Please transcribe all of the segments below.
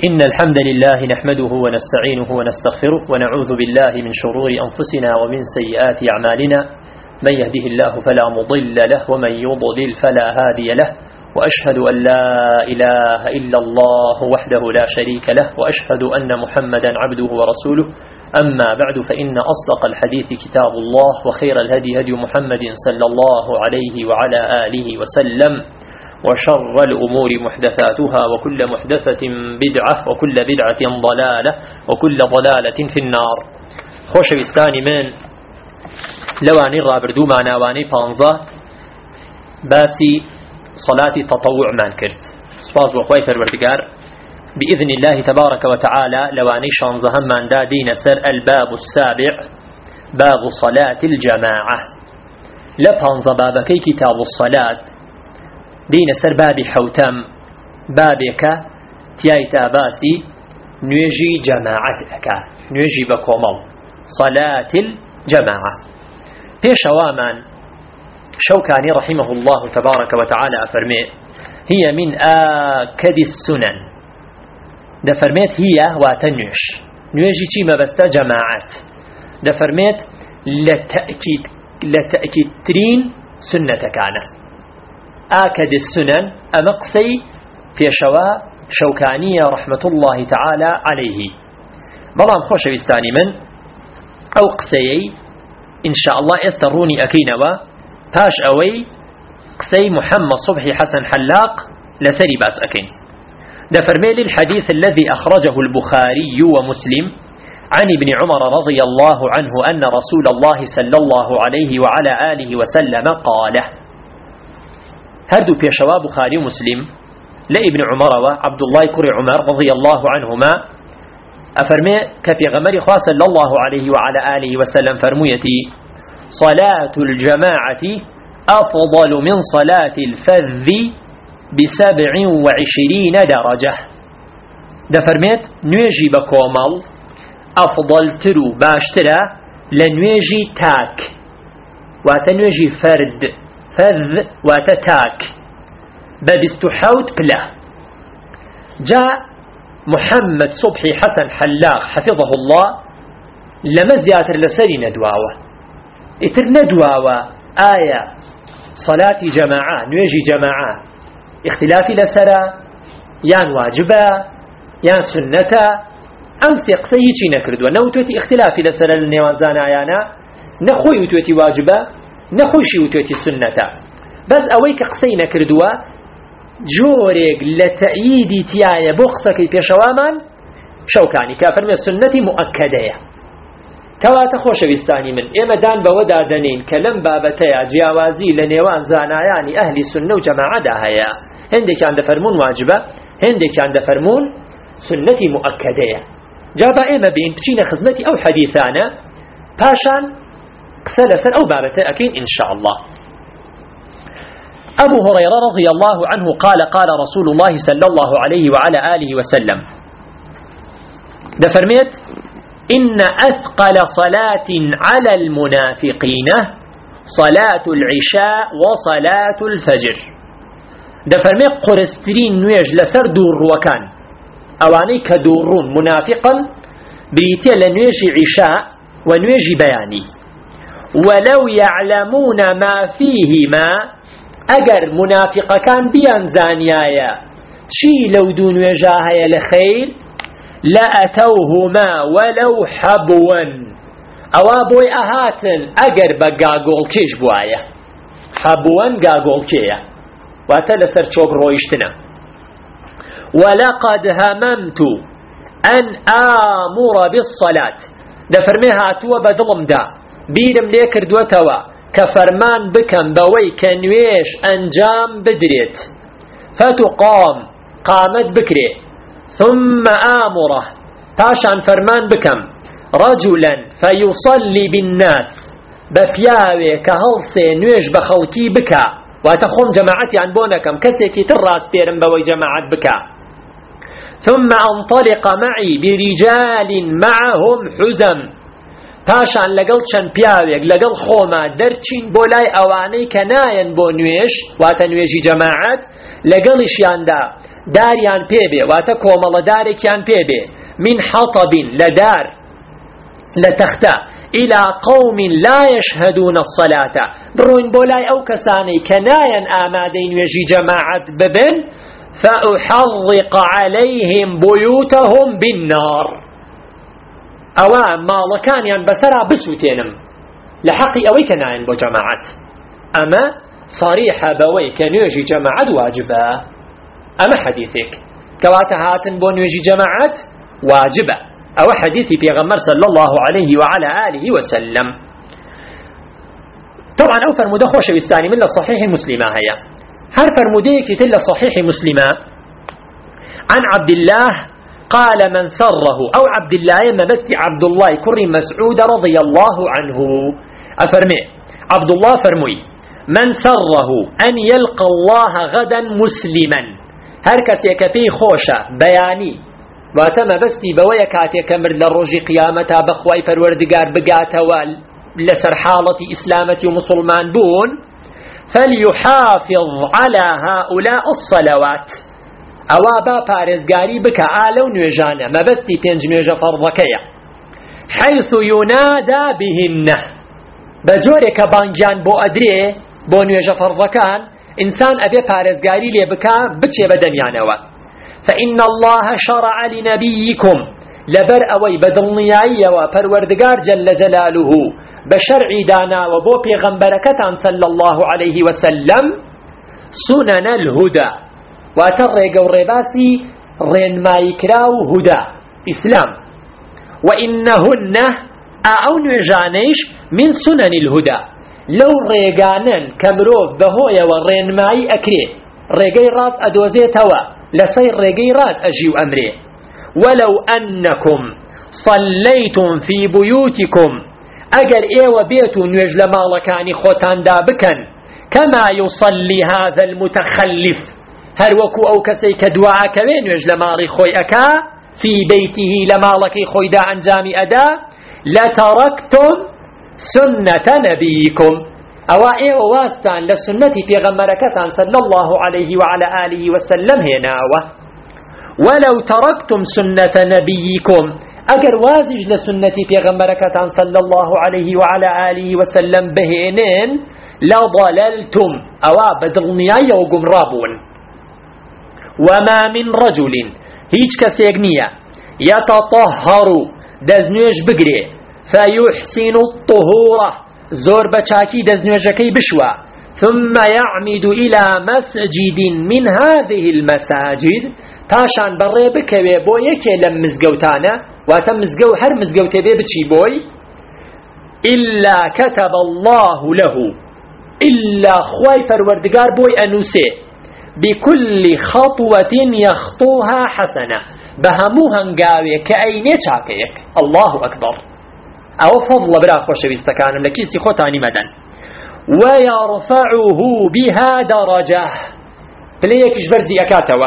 إن الحمد لله نحمده ونستعينه ونستغفره ونعوذ بالله من شرور أنفسنا ومن سيئات أعمالنا. من يهده الله فلا مضل له ومن يضلل فلا هادي له، وأشهد أن لا إله إلا الله وحده لا شريك له، وأشهد أن محمدا عبده ورسوله. أما بعد، فإن أصدق الحديث كتاب الله، وخير الهدي هدي محمد صلى الله عليه وعلى آله وسلم، وشر الأمور محدثاتها، وكل محدثة بدعة، وكل بدعة ضلالة، وكل ضلالة في النار. خوش بستاني من لواني رابردو معناواني بانزا باسي صلاة التطوع من كرت سباز وخوي فربردقار بإذن الله تبارك وتعالى. لواني شانزهم من دادين سر الباب السابع، باب صلاة الجماعة. لبانزا بابكي كتاب الصلاة دين سر بابي حوتم بابك تيايتا باسي نيجي جماعتك، نيجي بكومل صلاة الجماعة. بيش وامان شوكاني رحمه الله تبارك وتعالى أفرمي هي من آكد السنن. دفرميت هي واتنيش نيجي تيما بستا جماعات. دفرميت لتأكيد ترين سنة كان آكد السنن أمقسي في شواء شوكانية رحمة الله تعالى عليه. بلام خوش بستاني من أو قسي إن شاء الله يستروني أكينوا باش أوي قسي محمد صبحي حسن حلاق لسري باس أكين. دفرميل الحديث الذي أخرجه البخاري ومسلم عن ابن عمر رضي الله عنه أن رسول الله صلى الله عليه وعلى آله وسلم قال. هردو بيشوا بخاري مسلم لابن عمر وعبد الله كري عمر رضي الله عنهما أفرمي كفي غمر خاص صلى الله عليه وعلى آله وسلم فرميتي صلاة الجماعة أفضل من صلاة الفذ ب27 درجة. دفرميت نيجي بكومل أفضل ترو باشترا لنيجي تاك واتنيجي فرد فذ واتتاك ببستحوت بلا. جاء محمد صبحي حسن حلاق حفظه الله لما زياتر لسري ندواوة اتر ندواوة آية صلاة جماعة نيجي جماعة اختلافي لسرا يان واجبة يان سنة أمسي قصيتي نكردوا نوتوتي اختلافي لسرا للنيوانزان آيانا نخوي وتوتي واجبة نخوشي وتوتي سنة بس أويك قصي نكردوا جوريك لتأييدي تيايا بوقسكي بيشوامان شوكاني كافر من السنة مؤكدة. كواتا خوش بستاني من إما دان بودا دنين كلم بابتيا جياوازي لنيوان زاناياني أهل السنة وجماعة داهيا هندك عند فرمون واجبة هندك عند فرمون سنة مؤكدة. جابا إما بين بشين خزمتي أو حديثانا باشان قسلسل أو بابتيا أكين إن شاء الله. أبو هريرة رضي الله عنه قال قال رسول الله صلى الله عليه وعلى آله وسلم دفرميت إن أثقل صلاة على المنافقين صلاة العشاء وصلاة الفجر. دفرميت قرسترين نويج لسر دور وكان أواني كدورون منافقا بريتي لنويج عشاء ونويج بياني ولو يعلمون ما فيهما اگر منافق كان بيان زانيايا شي لو دون وجاهيا لخير لأتوهما ولو حبوا اوابوي اهاتن اگر بقاقول كيش بوايا حبوا قاقول كيا واتلسر شوك رويشتنا. ولقد هممت ان آمر بالصلاة دفرميها تو بدلم دا بيرم ليكر دوتوا كفرمان بكم بوي كنويش أنجام بدريت فتقام قامت بكري ثم آمره تاشان فرمان بكم رجلا فيصلي بالناس بفياوي كهلسي نويش بخوتي بكا وتخوم جماعتي عن بونكم كسيكي تراس بيرم بوي جماعت بكا ثم انطلق معي برجال معهم حزم پاشان لەگەڵ چەند پیاوێک لەگەڵ خۆما دەرچین بۆ لای ئەوانەی کە نایەن بۆ نوێژ واتە نوێژی جەماعەت لەگەڵیشیاندا داريان بيبي واتا كومل داركيان بيبي من حطب لدار لتختا إلى قوم لا يشهدون الصلاة بروين بولاي أو كساني كنايا آمادين يجي جماعة ببن فأحرق عليهم بيوتهم بالنار أوام مالكان ينبسرا بسوتينم لحقي أوي كنايا بو جماعة أما صريحة بوي كان يجي جماعة واجبة أما حديثك كواتا هاتن بون يجي جماعة واجبة أو حديثي في غمر صلى الله عليه وعلى آله وسلم. طبعا أو فرموده خوش بستاني من صحيح مسلمة هيا هر فرموديك تلا صحيح مسلمة عن عبد الله قال من سره أو عبد الله ما بس عبد الله كرم مسعود رضي الله عنه أفرمي عبد الله فرمي من سره أن يلقى الله غدا مسلما هركس يكفي خوشة بياني واتم بستي بويا كاتي كمر للرجي قيامتا بخواي فروردقار بقاتا لسر حالة إسلامة ومسلمان بون فليحافظ على هؤلاء الصلوات أوابا بارزقاري بك آلو نيجانا ما بستي تنج نيجا فرضكيا حيث ينادى بهن بجورك بانجان بو أدري بو نيجا فرضكان إنسان أبي بارزقاري ليبكا بتشي بدنيانوا فإن الله شرع لنبيكم لبر أوي بدلنيايا وفروردقار جل جلاله بشرع دانا وبو پیغمبركتان صلى الله عليه وسلم سنن الهدى واترق الرباسي رين ما يكراو هدى إسلام وإنهن أو نجانيش من سنن الهدى لو ريقانن كمروف بهويا ورين ماي أكري ريقي راس أدوزي توا لسير ريقي راس أجيو أمري ولو أنكم صليتم في بيوتكم أجر إيوة بيتو نيج لمالكاني خوتان دابكن كما يصلي هذا المتخلف هروكو أو كسي كدواعا كوين نيج لمالي خوي أكا في بيته لمالكي خوي دا أنجامي أدا لتركتم سنة نبيكم أو إيوة واستان لسنة في غمركتان صلى الله عليه وعلى آله وسلم هناوة ولو تركتم سنة نبيكم أجر وازج لسنتي في غمركتان صلى الله عليه وعلى آله وسلم بهنين لضللتم أوا بدلنياي وقمرابون وما من رجل هيج كسيغنية يتطهر دزنيج بقري فيحسن الطهورة زور بچاكي دزنيجكي بشوى ثم يعمد إلى مسجد من هذه المساجد تاشان بري بكوي بو يكي لم مزقوتانا واتم مزقو هر مزقوتي بي بچي بوي إلا كتب الله له إلا خواي فروردقار بوي أنوسي بكل خطوة يخطوها حسنة بهموها نقاوي كأيني شاكيك الله أكبر أو فضل برا خوش بيستكان لكيسي خوتاني مدن ويرفعه بها درجة فليك جبرزي أكاتوا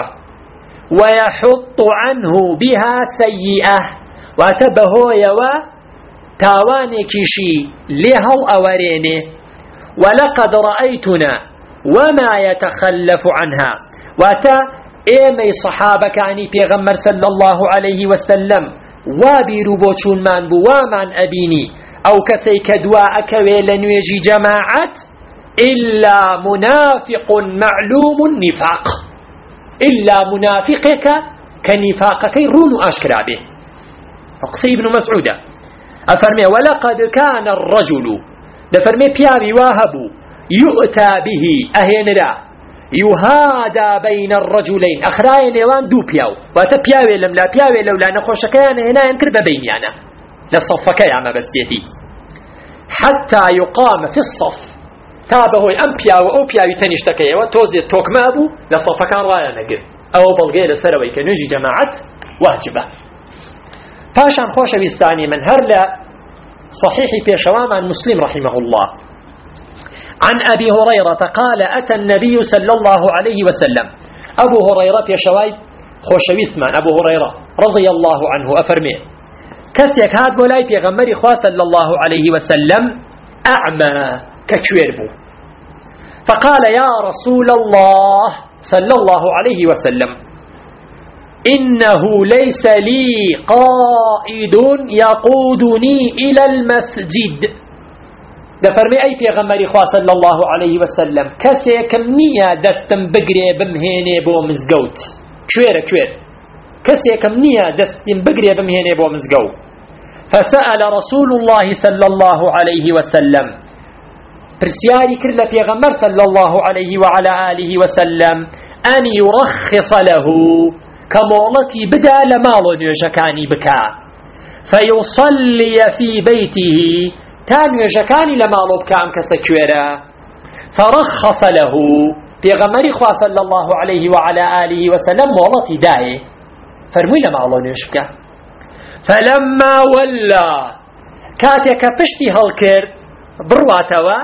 ويحط عنه بها سيئة واتبهو يوا تاواني كيشي لها الأوريني ولقد رأيتنا وما يتخلف عنها واتا ايمي صحابة كاني پیغمبر صلى الله عليه وسلم وابيرو بوچون من بو ومن أبيني أو كسي كدواء كويل نيجي جماعة إلا منافق معلوم النفاق إلا منافقك كنفاقك رون أشكرا به أقصي ابن مسعود أفرمي ولقد كان الرجل لفرمي بيابي واهبو يؤتى به أهينرا يهادى بين الرجلين أخراين يوان دو بياو واتا بياوي لم لا بياوي لو لا نخوشكيان هنا ينكر ببينيانا للصفكي عما بستيتي حتى يقام في الصف تابه أم بياو أو بياوي تنشتكي وتوزي التوك مابو للصفكان رايا نقر أو بلغي لسروي كنجي جماعة واجبة باشان خوش بيستاني من هرلا صحيحي بيشواما مسلم رحمه الله عن أبي هريرة قال أتى النبي صلى الله عليه وسلم أبو هريرة بيشواي خوش بيسمان أبو هريرة رضي الله عنه أفرمي كسيك هاد بولاي بيغمري خواه صلى الله عليه وسلم أعمى ككويربو فقال يا رسول الله صلى الله عليه وسلم إنه ليس لي قائد يقودني إلى المسجد. دفرمي أي پیغمبری خوا صلى الله عليه وسلم كسي كمنية دستم بقري بمهيني بو مزقوت كوير كسي كمنية دستم بقري بمهيني بو مزقوت. فسأل رسول الله صلى الله عليه وسلم برسياري كرل پیغمبر صلى الله عليه وعلى آله وسلم أن يرخص له كمولتي بدا لمالو نيوشكاني بكا فيصلي في بيته تان نيوشكاني لمالو بكام كسكويرا. فرخص له پیغمبر خوا صلى الله عليه وعلى آله وسلم مولتي داي فرمي لمالو نيوشكا. فلما ولى كاتك پشتي هلكر برواتوا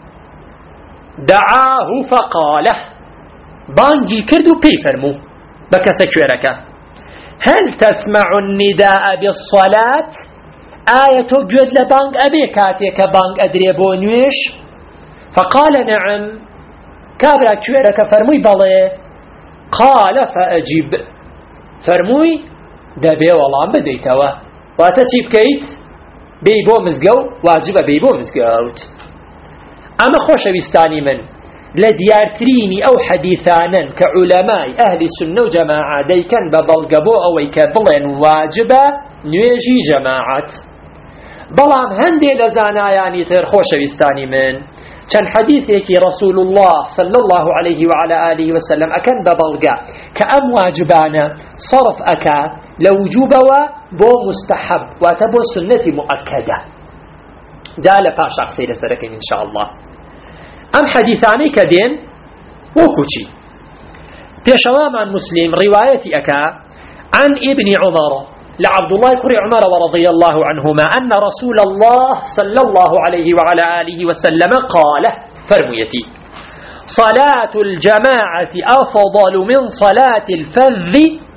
دعاه فقاله بانجي كردو بي فرمو بكسك شويرك هل تسمع النداء بالصلاة آية جد لبانك أبي كاتك بانك أدري بونيش. فقال نعم كابرك شويرك فرموي بلي. قال فأجيب فرموي دبي والله بديتوا واتشيب كيت بيبو مزقو واجب بيبو مزقوت. أما خوش بستاني من لديارتريني أو حديثانا كعلماء أهل السنة وجماعة ديكن ببلغبو أو يكبلن واجبة نويجي جماعة. بلام هندي لزانا يعني تر خوش بستاني من كان حديثك رسول الله صلى الله عليه وعلى آله وسلم أكن ببلغا كأم واجبانا صرف أكا لوجوبوا بو مستحب واتبو سنة مؤكدة جال فاشاق سيدة سركين إن شاء الله. أم حديثاني كدين وكوشي بيشوام عن مسلم روايتي أكا عن ابن عمر لعبد الله كري عمر ورضي الله عنهما أن رسول الله صلى الله عليه وعلى آله وسلم قال فرميتي صلاة الجماعة أفضل من صلاة الفذ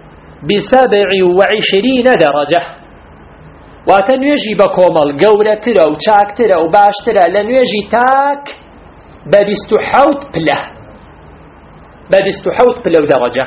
ب27 درجة. واتنويجي بكومل قولة ترى وشاك ترى وباش ترى لنويجي تاك ببستحوت بلو درجة.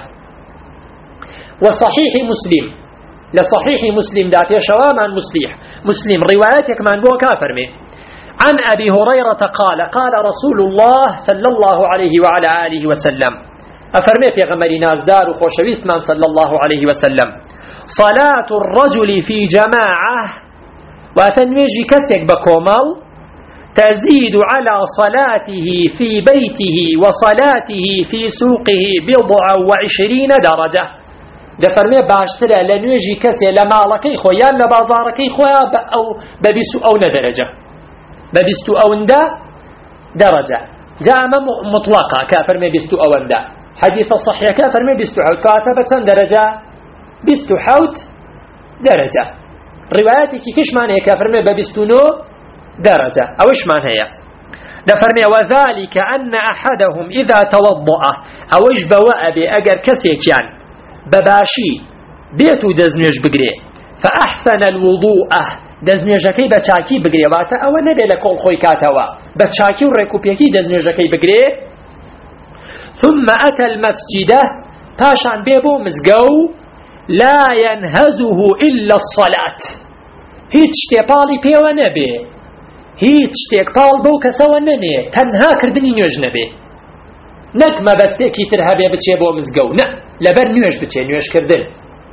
وصحيح مسلم لصحيح مسلم ذات شوام عن مسلم رواياتك من بو كافر من عن أبي هريرة قال رسول الله صلى الله عليه وعلى آله وسلم أفرميت يا غمري ناس دار وخوشويست من صلى الله عليه وسلم صلاة الرجل في جماعة وتنويجي كسك بكومل تزيد على صلاته في بيته وصلاته في سوقه 27 درجة. دفرمي باشترى لنويجي كسي لمالكي خويا لبازاركي خويا أو ببسو أو ندرجة ببستو أو ندا درجة جاء مطلقة كافرمي بستو أو ندا حديث الصحيح كافرمي بستو حوت كاتبة درجة بستو حوت درجة. رواياتك كيش معنى كافرمي ببستو نو درجة أوش معنى هي دفرمي وذلك أن أحدهم إذا توضأ أوش بواء بأجر كسيكيان بباشي بيتو دزنيش بقري فأحسن الوضوء دزنيجكي بچاكي بقري واتا أو نبي لكل خوي كاتوا بچاكي وريكوبيكي دزنيجكي بقري ثم أتى المسجد تاشان بيبو مزقو لا ينهزه إلا الصلاة هيتش تيبالي بيو نبي هيتش تيبال بو كسوا نني تنها كردني نيوج نبي نك ما بستيكي ترهبي بچي بو مزقو نا لبر نيوج بچي نيوج كردن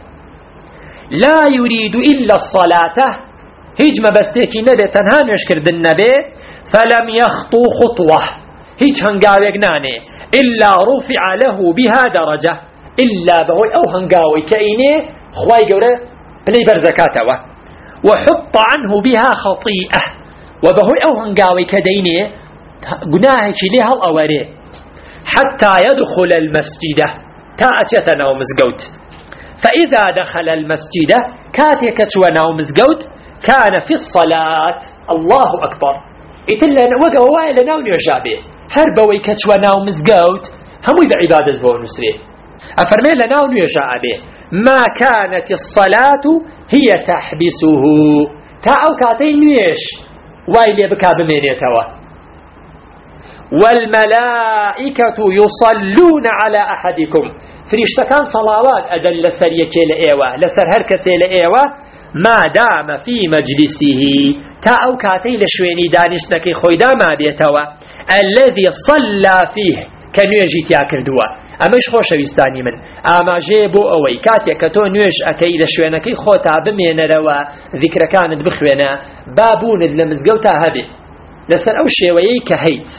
لا يريد إلا الصلاة هيج ما بستيكي نبي تنها نيوج كردن نبي فلم يخطو خطوة هيج هنقاويق ناني إلا رفع له بها درجة إلا بهوي أو هنقاوي كأيني خواي قورة بلي برزكاته وحط عنه بها خطيئة وبهوي أو هنقاوي كديني قناهك لها الأوري حتى يدخل المسجد تأتيتنا ومزقوت. فإذا دخل المسجد كاتيكتشونا ومزقوت كان في الصلاة الله أكبر إتلنا وقوا وائلنا ونيجابه هربوي كتشونا ومزقوت هموي بعبادة ونسري أفرمي لنا ونيجابه ما كانت الصلاة هي تحبسه تاو كاتين نيش وايلي بكاب مينيتوا والملائكة يصلون على أحدكم فريشتكان صلاوات أدل لسر يكي لإيوة لسر هركسي لإيوة ما دام في مجلسه تا أو كاتي لشويني دانشتكي خويدا ما بيتوا الذي صلى فيه كان يجي تياكردوا أماش خوش ويستاني من أما جيبو أوي كاتي كتو نيوش أكي لشوينكي خوتا بمين روا ذكر كانت بخوينا بابون لمزقوتا هبي لسر أو شيوي كهيت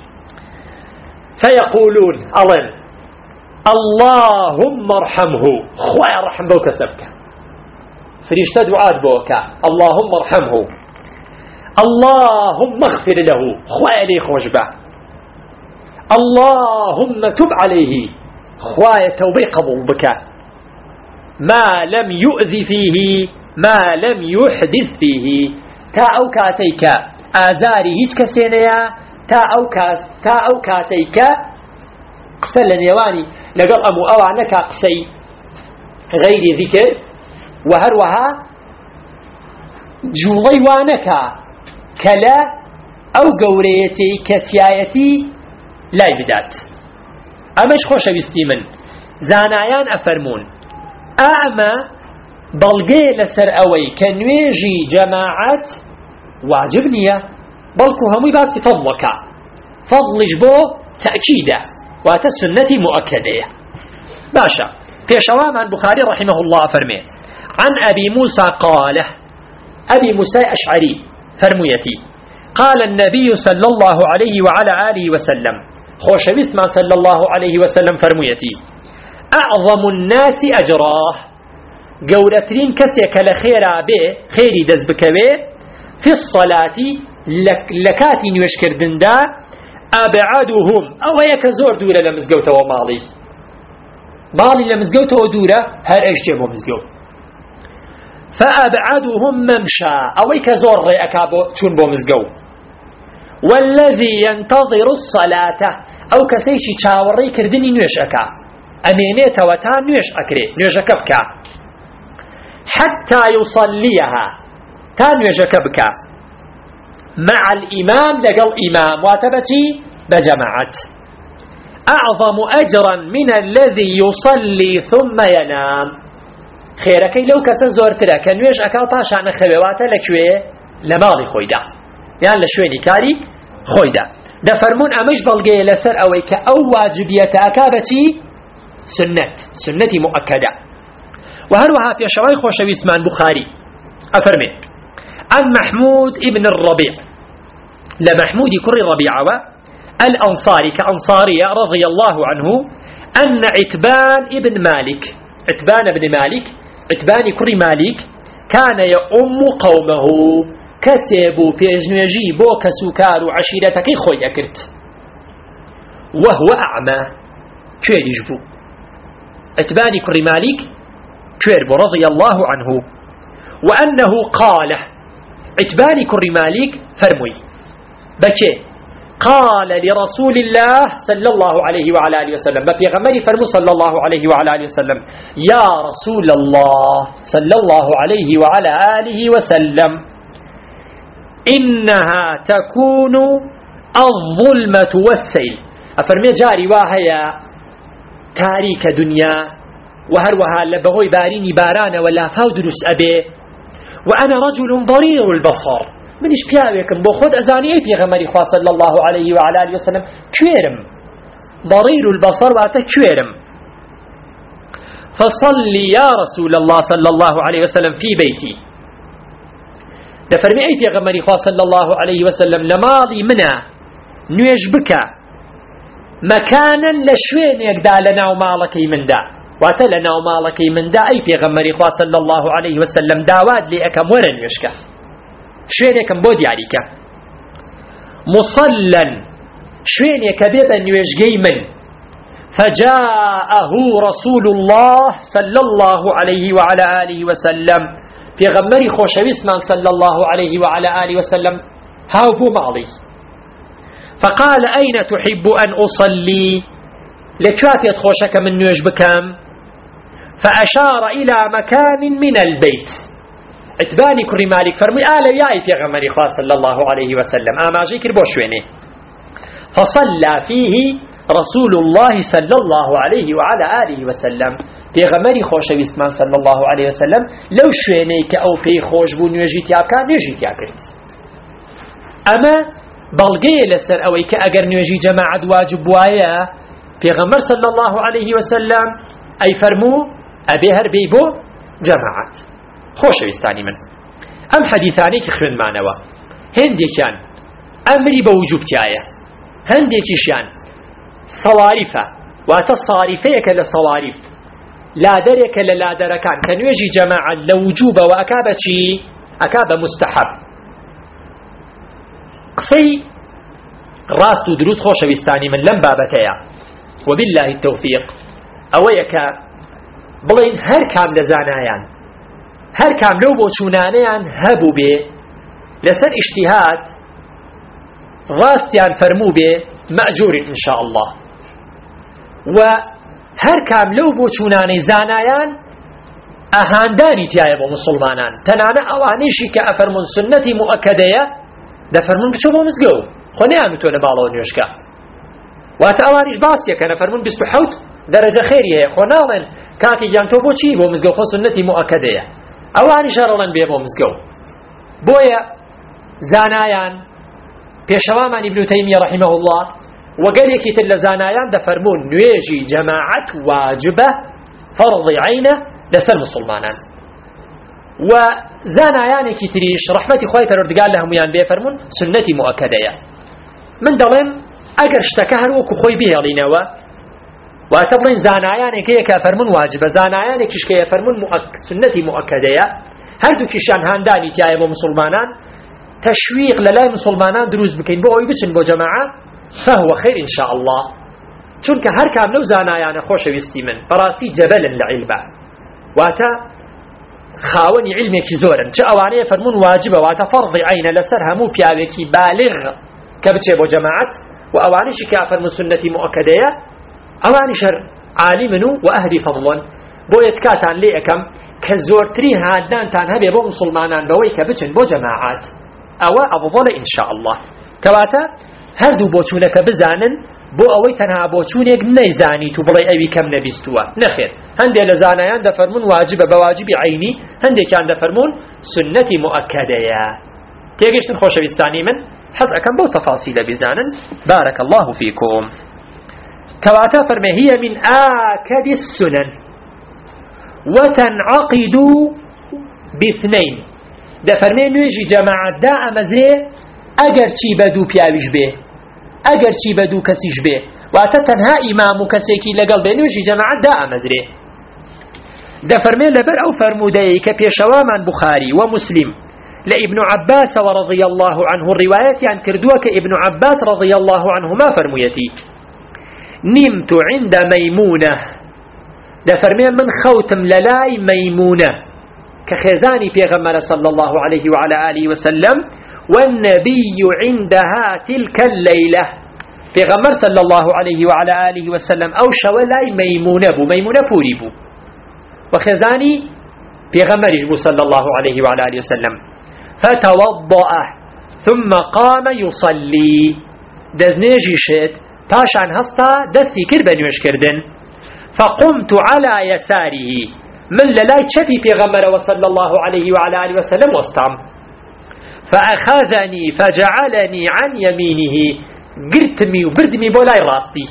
فيقولون ألم اللهم ارحمه خويا رحم بوك سبك فريشتة دعاء بوكا اللهم ارحمه اللهم اغفر له خويا لي خوشبه اللهم تب عليه خويا توبي قبول بك ما لم يؤذي فيه ما لم يحدث فيه تا أو كاتيك آزاري هيج كسينيا تا أو كاتيك قسل لنيواني لقل أمو أوعنك قسي غير ذكر وهروها جولي وانك كلا أو قوريتي كتيايتي لا يبدات أمش خوش بستي من زانايان أفرمون أعمى بلغي لسر أوي كنويجي جماعات واجبنية بلكو همي باسي فضلك فضلج بو تأكيدا وتسنة مؤكدة باشا في شوام عن بخاري رحمه الله فرمي عن أبي موسى قال أبي موسى أشعري فرميتي قال النبي صلى الله عليه وعلى آله وسلم خوش بسم صلى الله عليه وسلم فرميتي أعظم الناس أجراه قولترين كسيك لخيرا به خيري دزبك به في الصلاة لكاتي نوشكر دندا أبعدهم أو يكزور دولة لمزقوته ومالي مالي لمزقوته ودولة هر أجتبه مزقو فأبعدهم ممشى أو يكزور رأكابو چون بو مزقو والذي ينتظر الصلاة أو كسيشي چاوري كردني نوش أكا أمينيت وتان نوش أكري نوش أكبك حتى يصليها تان نوش أكبك مع الإمام لقل إمام واتبتي بجماعة أعظم أجرا من الذي يصلي ثم ينام خيركي لو كسن زورتلا كنويش أكاطا شان خويواتا لكوي لمالي خويدا يعني لشويني كاري خويدا ده فرمون أمش بلغي لسر أويك أو واجبية أكابتي سنتي مؤكدة وهروها في شواي خوشوي اسمان بخاري أفرمي عن محمود ابن الربيع لمحمود كري ربيعة الأنصاري كأنصارية رضي الله عنه أن عتبان ابن مالك عتبان كري مالك كان يؤم قومه كتبوا بيجنجي بوك سكار عشيرتك خوي أكرت وهو أعمى كير يجبو عتبان كري مالك كيربو رضي الله عنه وأنه قال عتبان كري مالك فرمي بكي قال لرسول الله صلى الله عليه وعلى آله وسلم بفي غمري فرمو صلى الله عليه وعلى آله وسلم يا رسول الله صلى الله عليه وعلى آله وسلم إنها تكون الظلمة والسيل أفرمي جاري واهيا تاريك دنيا وهروها لبغوي باريني بارانا ولا فاودلس أبي وأنا رجل ضرير البصر منش بياويكم بو خود أزاني في غمري خواه صلى الله عليه وعلى آله وسلم كويرم ضرير البصر واتا كويرم فصلي يا رسول الله صلى الله عليه وسلم في بيتي دفرمي في غمري خواه صلى الله عليه وسلم لماضي منا نويش بك مكانا لشوين يقدا لنا ومالكي من دا واتا لنا ومالكي من دا أي في غمري خواه صلى الله عليه وسلم داواد لي أكم ورن يشكه شوينكم بو دياريك مصلا شوينك بيبا نويشجي من فجاءه رسول الله صلى الله عليه وعلى آله وسلم في غمري خوشويسمان صلى الله عليه وعلى آله وسلم هاو بو معلي فقال أين تحب أن أصلي لكواتي تخوشك من نويش بكام فأشار إلى مكان من البيت عتباني كري مالك فرمي ياي في غمري خواه صلى الله عليه وسلم آماجي كربو شويني فصلى فيه رسول الله صلى الله عليه وعلى آله وسلم پیغمبری خوشویستمان صلى الله عليه وسلم لو شوێنەی کە ئەو پێی خۆش بوو نوێژی تیاکە نوێژی تیا کرد. ئەمە بەڵگەیە لەسەر ئەوەی کە ئەگەر نوێژی جەماعەت واجب وایە پیغمبر صلى الله عليه وسلم ئەی فەرموو ئەبێ هەر بێی بۆ جەماعەت. خۆشەویستانی من ئەم حەدیثانەی کە خوێنمانەوە هەندێکیان ئەمری بە وجوب تایە، هەندێکیشیان صوارفە واتە صارفەیەکە لە صوارف لادەرێکە لە لادەرەکان کە نوێژی جەماعەت لە وجوبەوە ئەکا بە چی؟ ئەکا بە مستحب. قسەی ڕاست و دروست خۆشەویستانی من لەم بابەتەیە وبالله التوفيق ئەوەیە کە بڵێن هەر کام لە زانایان هەر کام لەو بۆ چوونانەیان هەبوو بێ لەسەر ئیجتیهاد ڕاستیان فەرموو بێ مەئجوورین ئینشاء الله، و هەر کام لەو بۆ چوونانەی زانایان ئەهاندانی تایە بۆ مسلمانان، تەنانە ئەوانیشی کە ئەفەرمون سنەتی مؤەکەدەیە دەفەرمون بچۆ بۆ مزگەوت خۆ نەیانتوە لە باڵەوە نوێژکە، واتە ئەوانیش باسیەکە نەفەرمون 27 دەرەجە خێری هەیە خۆ ناڵێن کاکی گیان تۆ بۆچی بۆ مزگەوت خۆ سنەتی مؤەکەدەیە، ئەوانیش هەڕەڵەن بێ بۆ مزگەوت. بۆیە زانایان پێشەوامان ئیبن تەیمیە رەحیمەه الله وەگەلێکی تر لە زانایان دەفەرمون نوێژی جەماعەت واجبە فەرضی عەینە لەسەر مسلمانان، و زانایانێکی تریش ڕەحمەتی خوای پەروەردگار لە هەمویان بێ فەرمون سنەتی مؤەکەدەیە. من دەڵێم ئەگەر شتەکە هەر وەکو خۆی بهێڵینەوە واتە بڵێن زانایانێکەیە کە فەرمون واجبە زانایانێکیش کە فەرمون سنەتی مؤەکەدەیە هەردووکیشان هاندانی تایە بۆ مسلمانان تەشویق لە لای مسلمانان دروست بکەین بۆ ئەوی بچن بۆ جەماعەت فهو خير إن شاء الله، چونکە هەر کام لەو زانایانە خۆشەویستی من بەڕاستی جەبەلن لە عیلمە واتە خاوەنی علمێکی زۆرن، چ ئەوانەیە فەرمون واجبە واتە فەرضی عەینە لەسەر هەموو پیاوێکی بالغ کە بچێ بۆ جەماعەت، و ئەوانیشی کە فەرمون سنەتی مؤەکەدەیە ئەوانیش هەر عالیمن و ئەهلی فەضڵن. بۆیە تکاتان لێ ئەەکەم کە زۆرترین هاندانتان هەبێ بۆ مسلمانان بەوەی کە بچن بۆ جەماعەت، ئەوە ئەفضەلە ئینشاء الله. کەواتە هەردوو بۆچوونەکە بزانن بۆ ئەوەی تەنها بۆچوونێک نەیزانیت و بڵێ ئەوی کەم نەبیستووە نەخێر. هەندێک لە زانایان دەفەرمون واجبە بە واجبی عەینی، هەندێکیان دەفەرمون سنەتی مؤەکەدەیە. تێگەیشتن خۆشەویستانی من؟ حەز ئەەکەم بەو تەفاسیلە بزانن. بارك الله فيكم. کەواتە فەرمێ هي من آكد السنن وتنعقد باثنين. دەفەرمێ نوێژی جەماعەتدا ئەمەزێ ئەگەر چی بە دوو پیاویش بێ، ئەگەر چی بە دوو کەسیش بێ، واتە تەنها ئیمام و کەسێکی لەگەڵ بێ نوێژی جەماعەتدا ئەمەزرێ. دەفەرمێ لەبەر ئەو فەرمودەیەی کە پێشەوامان بوخاری و مسلم لە ئیبن عەباس رضی الله عنه ڕیوایەتیان کردووە کە ئیبن عەباس رضی الله عنهما فەرموویەتی نمت عند مەیمونە، دەفەرمێ من خەوتم لەلای مەیمونە کە خێزانی پێغەمبەرە صلی الله عليه وعلى آله وسلم والنبي عندها تلك الليلة، پیغمبر صلى الله عليه وعلى آله وسلم أو شولاي ميمونة بو، ميمونة پوری بو وخزاني پیغمبر بو صلى الله عليه وعلى آله وسلم فتوضأ ثم قام يصلي، دزنيجي شد پاشان هستا دستی کرد بنوش کردن، فقمت على يساره من للاي چپی پیغمبر صلى الله عليه وعلى آله وسلم وستام فأخذني فجعلني عن يمينه قرتمي وبردمي بولاي راستي.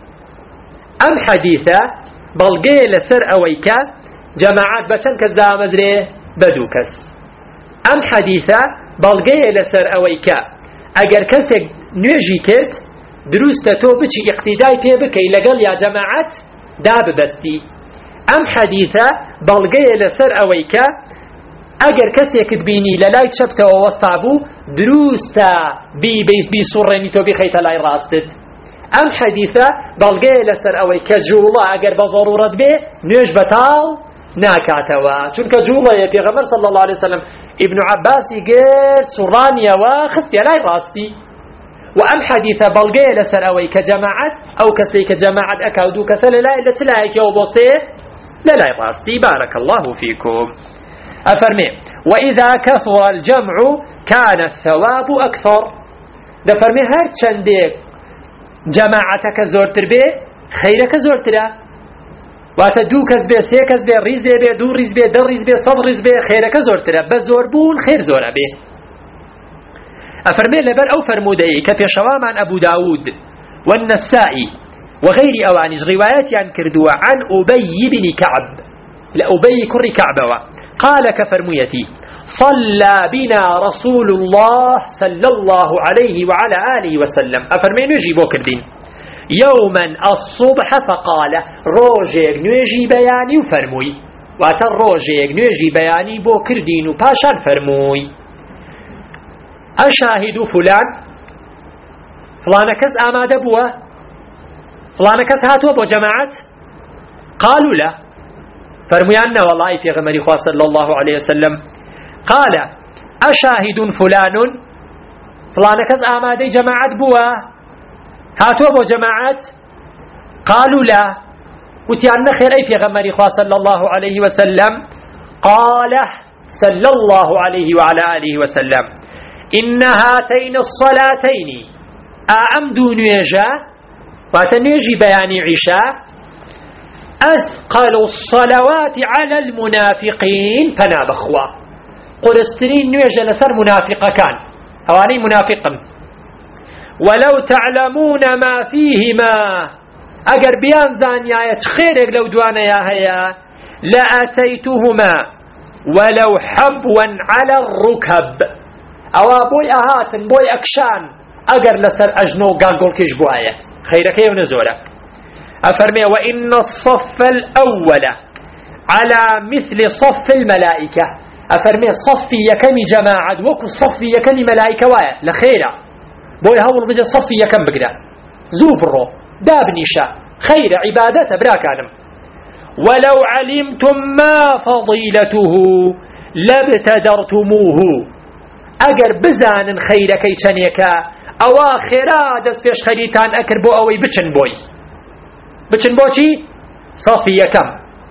أم حديثة بلغي لسر أويكا جماعات بچن كذا مدري بدوكس. أم حديثة بلغي لسر أويكا أجر كسك نيجي كت دروست تو بچي اقتداي پي بكي لقل يا جماعات داب بستي. أم حديثة بلغي لسر أويكا ئەگەر کەسێکت بینی لە لای چەپتەوە وەستا بوو دروستە بیسوڕێنی تۆ بخەیتە لای ڕاستت. ئەم حەدیثە بەڵگەیە لەسەر ئەوەی کە جوڵە ئەگەر بە ضرورەت بێ نوێژ بەتاڵ ناکاتەوە، چونکە جوڵەیە پێغەمبەر صلی الله عليه وسلم ئیبن عەباسی گرت سوڕانیەوە خستیە لای ڕاستی. و ئەم حەدیثە بەڵگەیە لەسەر ئەوەی کە جەماعەت ئەو کەسەی کە جەماعەت ئەکا و دوو کەسە لە چ لایەکەوە بۆستێ لە لای ڕاستی. بارك الله فيكم. أفرمي وإذا كثر الجمع كان الثواب أكثر. دفرمي هر چندێک جەماعەتەکە زۆرتر بێ خەیرەکە زۆرترە. واتە 2 کەس بێ 3 کەس بێ ڕیزێ بێ 2 ڕیز بێ 10 ڕیز بێ 100 ڕیز بێ خێرەکە زۆرترە. بە زۆربوون خێر زۆرە بێ. ئەفەرمێ لەبەر ئەو فەرمودەیە کە پێشەوامان ئەبوو داود والنسائي وغير أوانج رواياتيان كردوا عن أبي بن كعب لأبي كر كعبوا قال كفرميتي صلى بنا رسول الله صلى الله عليه وعلى آله وسلم أفرمين يجيبوا كردين يوما الصبح فقال روجيك نيجي بياني وفرموي واتر روجيك نيجي بياني بو كردين وباشان فرموي أشاهد فلان فلان كز آماد بوا فلان كز هاتوا بو جماعة قالوا لا فرميانا والله في غمر خواه صلى الله عليه وسلم قال أشاهد فلان فلان كز آماد جماعة بوا هاتوا بو جماعة قالوا لا وتيانا خير أي في غمر خواه صلى الله عليه وسلم قال صلى الله عليه وعلى آله وسلم إن هاتين الصلاتين أعمدوا نيجا وتنيجي بياني عشاء أثقل الصلوات على المنافقين فنابخوا قرسترين نيجا لسر منافق كان هواني منافقا ولو تعلمون ما فيهما أجر بيان زانيا خيرك لو دوانا يا هيا لأتيتهما ولو حبوا على الركب ئەوە بۆی ئاهاتن بۆی ئەکشان ئەگەر لەسەر ئەژنۆ و گاگۆڵکێش بوایە خەیرەکەی و نەزۆرە. ئەفەرمێ وإن الصف الأول على مثل صف الملائكة ئەفەرمێ صفی یەکەمی جەماعەت وەکو صفی یەکەمی مەلائیکە وایە لە خێرە بۆی هەوڵ بدە صفی یەکەم بگرە زوو بڕۆ دابنیشە خەیرە عیبادەتە براکانم. ولو علمتم ما فضيلته لابتدرتموه ئەگەر بزانن خەیرەکەی چەندێکە ئەوە خێرا دەست پێش خەریتان ئەکرد بۆ ئەوەی بچن بۆی بچن بۆچی صافی یەکەم.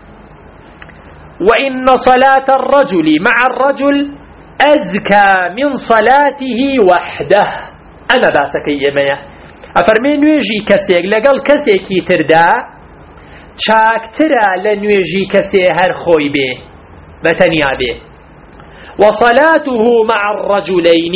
وإن صلاة الرجل مع الرجل أزكى من صلاته وحده أنا باسكي إمية أفرمي نويجي كسيك لقل كسيكي تردا چاكترا لنويجي كسي هر خوي بي بتنيا بي وصلاته مع الرجلين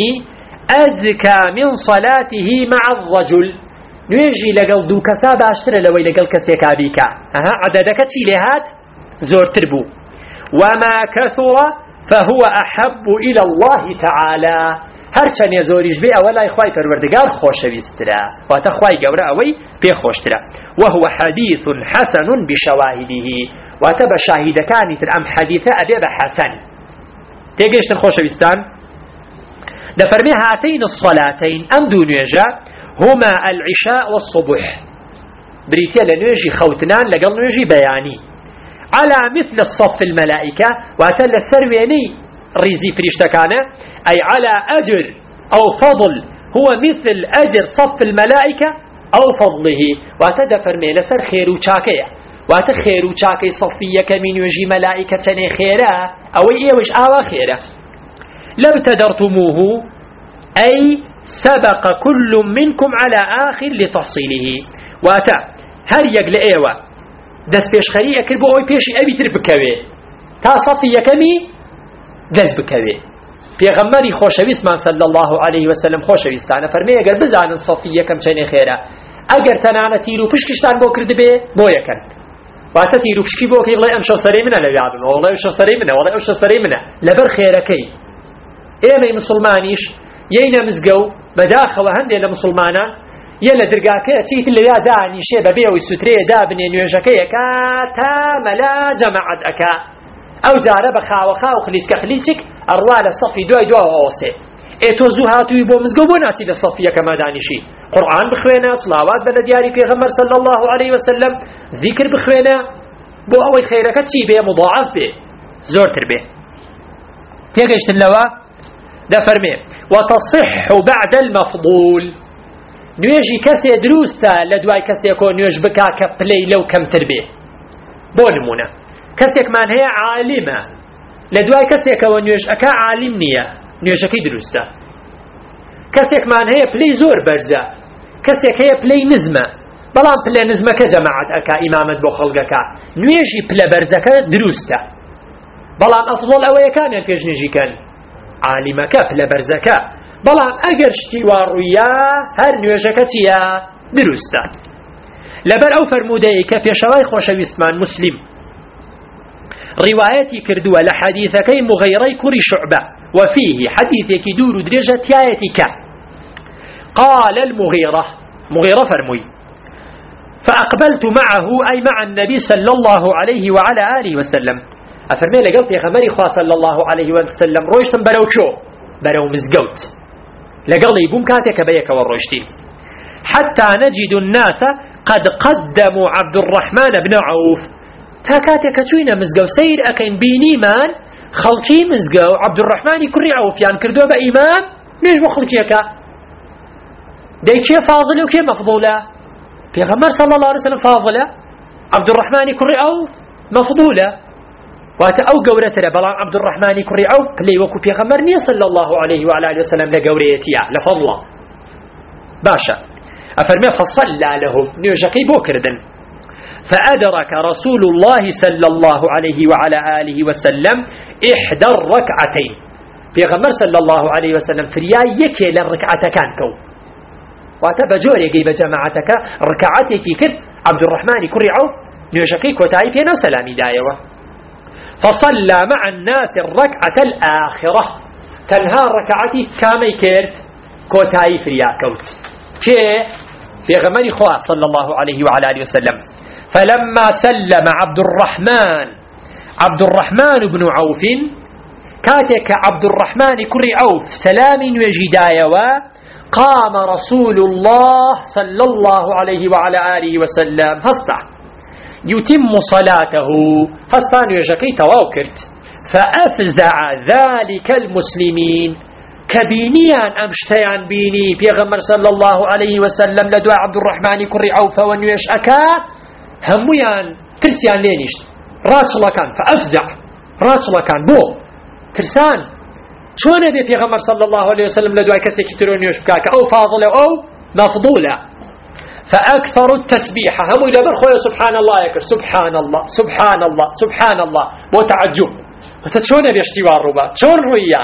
أزكى من صلاته مع الرجل نويجي لقل دو كسا باشتر لوي لقل كسيكا بيكا عددك تيليهات زور تربو وما كثر فهو أحب إلى الله تعالى هرچن يزوريش بي أولا إخواي پروردگار خوش بيسترا واتخواي قورا أوي بي خوشترا وهو حديث حسن بشواهده واتب شاهد كانت الأم حديثة أبي بحسن تيجيشتن خوش بيستان دفرمي هاتين الصلاتين أم دونيجا هما العشاء والصبح بريتيا لنوجي خوتنان لقل نوجي بياني على مثل الصف الملائكة واتل السرويني ريزي فريشتكانة أي على أجر أو فضل هو مثل أجر صف الملائكة أو فضله واتدفر ميل سر خير وشاكية واتخير وشاكي صفية كمين يجي ملائكة خيرا أو إيوش آوا خيرا لابتدرتموه أي سبق كل منكم على آخر لتحصيله واتا هر يقل إيوه دەست پێشخەری ئەکرد بۆ ئەوی پێشی ئەوی تر بکەوێ تا سەفی یەکەمی دەست بکەوێ. پێغەمبەری خۆشەویستمان صلی الله عليه وسلم خۆشەویستانە فەرمێ ئەگەر بزانن سەفی یەکەم چەندێ خێرە ئەگەر تەنانە تیر و پشکشتان بۆ کردبێ بۆ یەکەن واتە تیر و پشکی بۆ کەی بڵێ ئەم شەو سەرەی منە لەوێ بن وڵێ ئەو شەو سەرەی منە وڵێ ئەو شەو سەرەی منە لەبەر خێرەکەی. ئێمەی مسلمانیش یەینە مزگە و بەداخەوە هەندێک لە مسلمانان یە لە درگاکەیە چیتر لەوێ دانیشێ بەبێ ئەوی سوترەیە دابنێ نوێژەکەیەکە تا مەلا جەماعەت ئەکا ئەو جارە بە خاوەخا و خلیسکە خلیچک ئەڕوا لە سەفی دوای ئەوەسێ ئێ تۆ زوو هاتووی بۆ مزگە بۆ ناچی لە سەفی یەکەمە دانیشی قورئان بخوێنە سڵاوات بە لە دیاری پێغەمبەر صلی الله عليه وسلم ذیکر بخوێنە بۆ ئەوەی خەیرەکە چی بێ مضاعف بێ زۆرتر بێ. تێگەیشتن لەوە دەفەرمێ وتصح بعد المفضول نوێژی کەسێ دروستە لە دوای کەسێکۆ نوێژ بکا کە پلەی لەو کەمتر بێ. بۆ نمونە کەسێکمان هەیە عالیمە لە دوای کەسێکەوە نوێژ ئەکا عالیم نییە نوێژەکەی دروستە. کەسێکمان هەیە پلەی زۆر بەرزە كسيك هي بلي نزمة بلان بلي نزمة كجماعة أكا إمامة بو خلقكا نويجي بلا برزكا دروستا بلان أفضل أوي كان البيجنجي كان عالمك بلا برزكا بلان أجر شتيوارويا هر نويجكتيا دروستا لبر أو فرمودي كفي شواي خوشويستمان مسلم روايتي كردوا لحديثكي مغيري كري شعبة وفيه حديثك دور درجة تيايتك قال مغيرة فرمي فأقبلت معه أي مع النبي صلى الله عليه وعلى آله وسلم أفرمي لقلت يا غمري خواه صلى الله عليه وسلم رويشتم برو شو برو مزقوت لقل يبوم كاتك بيك والرويشتين حتى نجد الناس قد قدموا عبد الرحمن بن عوف تاكاتك شوينا مزقو سير أكين بيني مان خلقي مزقو عبد الرحمن كري عوف يعني كردوا بإمام ليش بخلقيك دي كيف فاضل وكيف مفضولة بيغمر صلى الله عليه وسلم فاضلة عبد الرحمن كري عوف مفضولة واتا أو قورة بلان عبد الرحمن كري عوف لي وكو بيغمر ني صلى الله عليه وعلى آله وسلم لقوريتيا لفضلة باشا أفرمي فصلى لهم نيوجكي بوكردن فأدرك رسول الله صلى الله عليه وعلى آله وسلم إحدى الركعتين بيغمر صلى الله عليه وسلم فريا يكي للركعة كان كو واتبجوري قيب جماعتك ركعتك كد عبد الرحمن كرعو نيوشقي كوتاي فينا سلامي دايوة فصلى مع الناس الركعة الآخرة تنهى ركعتي كامي كرت كوتاي فريا كوت كي في غمر خواه صلى الله عليه وعلى آله وسلم فلما سلم عبد الرحمن بن عوف كاتك عبد الرحمن كري عوف سلام وجدايوة قام رسول الله صلى الله عليه وعلى آله وسلم هستا يتم صلاته هستا يجكي تواكرت فأفزع ذلك المسلمين كبينيان أمشتيان بيني بيغمر صلى الله عليه وسلم لدعاء عبد الرحمن كري عوف ونيش أكا هميان ترسيان لينيشت راتشلكان فأفزع راتشلكان بو ترسان شون هذا في غمر صلى الله عليه وسلم لدعاء كثير كترون يشبكاك أو فاضلة أو مفضولة فأكثر التسبيح هم إلى برخوة سبحان الله يكر سبحان الله سبحان الله سبحان الله وتعجب وتشون بيشتوار ربا شون رؤيا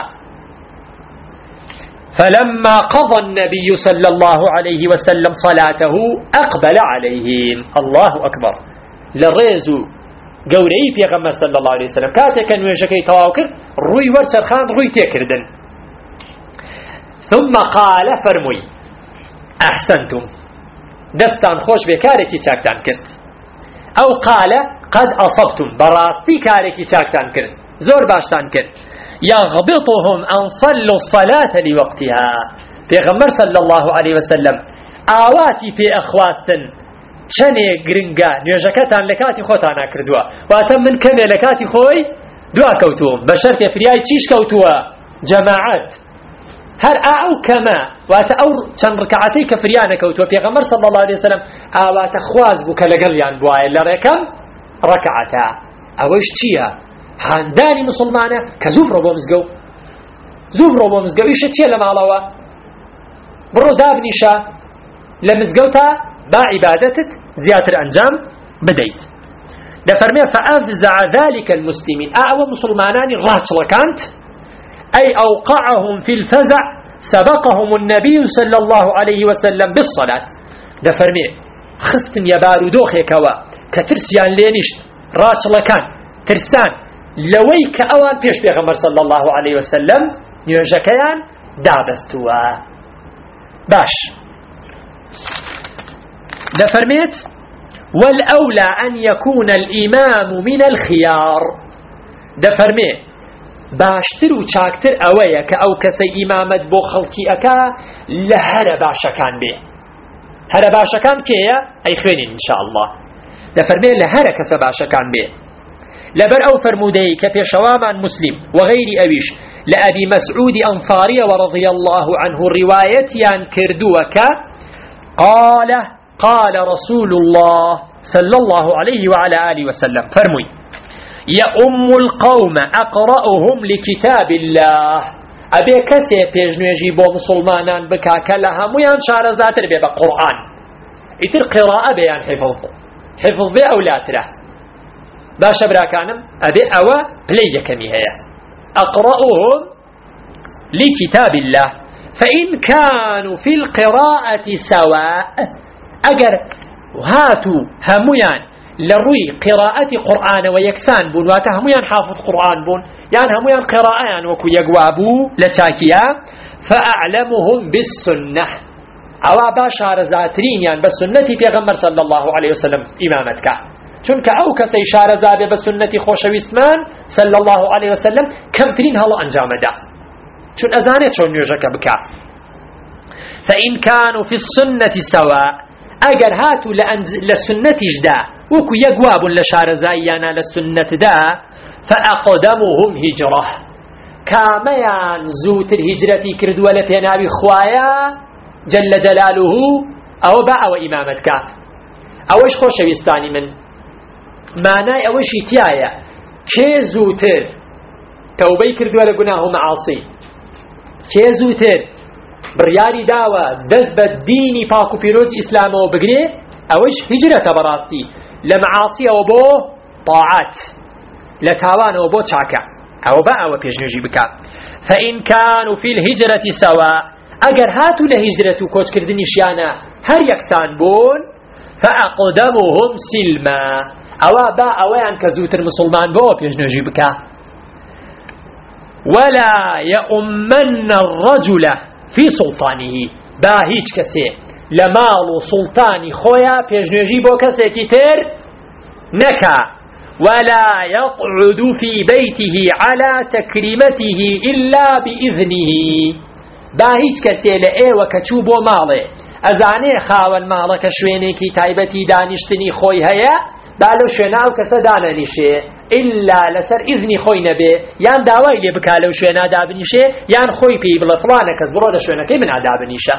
فلما قضى النبي صلى الله عليه وسلم صلاته أقبل عليهم الله أكبر للريزو قوري في غمر صلى الله عليه وسلم كاتك أن يشكي تواكر روي ورسرخان روي تكردن ثم قال فرمي أحسنتم دستان خوش بكاركي تاكتان كرت أو قال قد أصبتم براستي كاركي تاكتان كرت زور باشتان كرت يغبطهم أن صلوا الصلاة لوقتها في غمر صلى الله عليه وسلم آواتي في أخواستن چنێ گرنگە نوێژەکەتان لە کاتی خۆتانە کردووە واتە من کەمێ لە کاتی خۆی دوا کەوتووم بە شەرتێ فریای چیش کەوتووە جەماعەت هەر ئەو کەمە واتە ئەو چەند ڕکعەتەی کە فریانە کەوتووە پێغەمبەر صلی الله عليه وسلم ئاواتە خواز بوو کە لەگەڵیان بوایە لە ڕێکەم ڕکعەتە ئەوەش چییە هاندانی مسلمانە کە زوو بڕۆ بۆ مزگەوت ئیشە چییە لە ماڵەوە بڕۆ دابنیشە لە مزگەوتە با عبادتت زيادة أنجام بديت دفرمي فأفزع ذلك المسلمين أعوى مسلمانان راتشل كانت أي أوقعهم في الفزع سبقهم النبي صلى الله عليه وسلم بالصلاة دفرمي خستن يبارو دوخي كوا كترسيان لينشت راتشل كان ترسان لويك أوان بيش بيغمر صلى الله عليه وسلم نيوجكيان دابستوا باش دفرميت والأولى أن يكون الإمام من الخيار دفرمي باشتر و چاكتر أويا كأو كسي إمامت بو خلقي أكا لهر باشا كان به هر باشا كان كيا أي خوينين إن شاء الله دفرمي لهر كس باشا كان به لبر أو فرمودي كفي شواما مسلم وغير أبيش لأبي مسعود أنصاري ورضي الله عنه روايتيان كردوك قال رسول الله صلى الله عليه وعلى آله وسلم فرمي يؤم القوم أقرأهم لكتاب الله ئەبێ کەسێ پێشنوێژی بۆ مسلمانان بکا کە لە هەمویان شارەزاتر بێ بە قورئان، ئیتر قیراءە بێیان حفظ بێ ئەولاترە. باشە براکانم، ئەبێ ئەوە پلەی یەکەمی هەیە. ئەقرأهم لكتاب الله فإن كانوا في القراءة سواء، أجر هاتوا هميان لروي قراءة قرآن ويكسان بون، واتا هميان حافظ قرآن بون، يعني هميان قراءة وكو يقوابو لتاكيا، فأعلمهم بالسنة، أوا باشار زاترين يعني بالسنة پیغمبر صلى الله عليه وسلم إمامتك، چونك أو كسي شارزا بسنة خوشويستمان صلى الله عليه وسلم كم ترين هلا أنجام دا، چون أزانت شون نيوجك بكا. فإن كانوا في السنة سواء، أجر هاتوا لسنة جدا وكو يقواب لشارزايانا للسنة دا، فأقدمهم هجرة، كاميان زوت الهجرة كردوا لبينابي خوايا جل جلاله أو باع وإمامتك. أوش خوشويستاني من معناي أوش تيايا كي زوتر توبي كردوا لقناه معاصي، كي زوتر بڕیاری داوە دەست بە دینی پاک و پیرۆز ئیسلامەوە بگرێ، ئەوەش هیجرەتە بەڕاستی لە معاسیەوە بۆ طاعات، لە تاوانەوە بۆ چاکە، ئەوە بە ئەوە پێشنێژی بکات. فإن كانوا في الهجرة سواء، ئەگەر هاتوو لە هیجرەت و کۆچکردنیشیانە هەر یەکسان بوون، فأقدمهم سلما، ئەوە با ئەوەیان کە زووتر مسلمان بۆ پێشنێژی بکات. ولا يؤمن الرجل في سلطانه، با هیچ کەسێ لە ماڵ و سوڵتانی خۆیە پێشنێژی بۆ کەسێکی تر نەکا. ولا يقعد في بيته على تكريمته إلا بإذنه، با هیچ کەسێ لە ئێوە کە چوو بۆ ماڵێ ئەزانێ خاوەن ماڵەکە شوێنێکی تایبەتی دانیشتنی خۆی هەیە، با لەو شوێنە ئەو کەسە دانەنیشێ إلا لسر إذنی خۆی نەبێ، یان داوای لێ بکا لەو شوێنە دابنیشێ، یان خۆی پێی بڵێ فڵانە کەس بڕۆ لە شوێنەکەی من دابنیشە.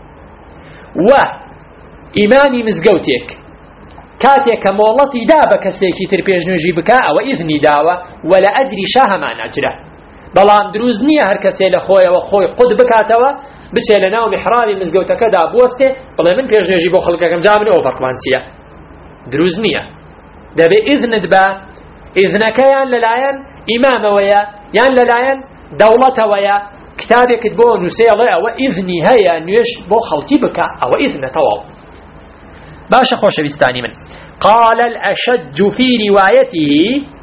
و ئیمانی مزگەوتێک کاتێک کە مۆڵەتی دا بە کەسێکی تر پێشنێژی بکا، ئەوە ئیذنی داوە و لە ئەجریشە هەمان ئەجرە. بەڵام دروست نییە هەر کەسێ لە خۆیەوە خۆی قود بکاتەوە بچێ لە ناو میحرابی مزگەوتەکەدا بوەستێ بڵێ من پێشنێژی بۆ خەڵکەکەم جا من ئەوە فەرقمان چییە؟ دروست نییە. دەبێ ئیذنت بە، ئیذنەکە یان لەلایەن ئیمامەوەیە یان لەلایەن دەوڵەتەوەیە، کتابێکت بۆ نووسێڵێ ئەوە ئیذنی هەیە نوێش بۆ خەڵکی بکە، ئەوە ئیذنە تەواو. باشە خۆشەویستانی من، قال الأشج في روايته،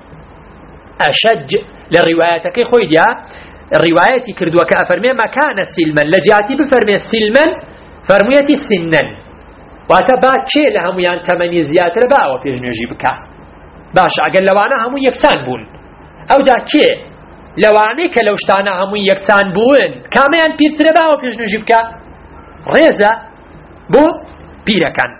أشج للرواياتك خوي ديا روايتي كردوا كأفرمي مكان السلما لجاتي بفرمي السلما فرميتي السنن، واتبا كي لهميان تمني زيادة با وبيجنجي بكا. باش ئەگەر لەوانە هەمووی یەکسان بوون، ئەو جا کێ لەوانەی کە لەو شتانە هەمووی یەکسان بوون کامیان پیرترە باوە پێشنێژی بکە؟ ڕێزە بۆ پیرەکان.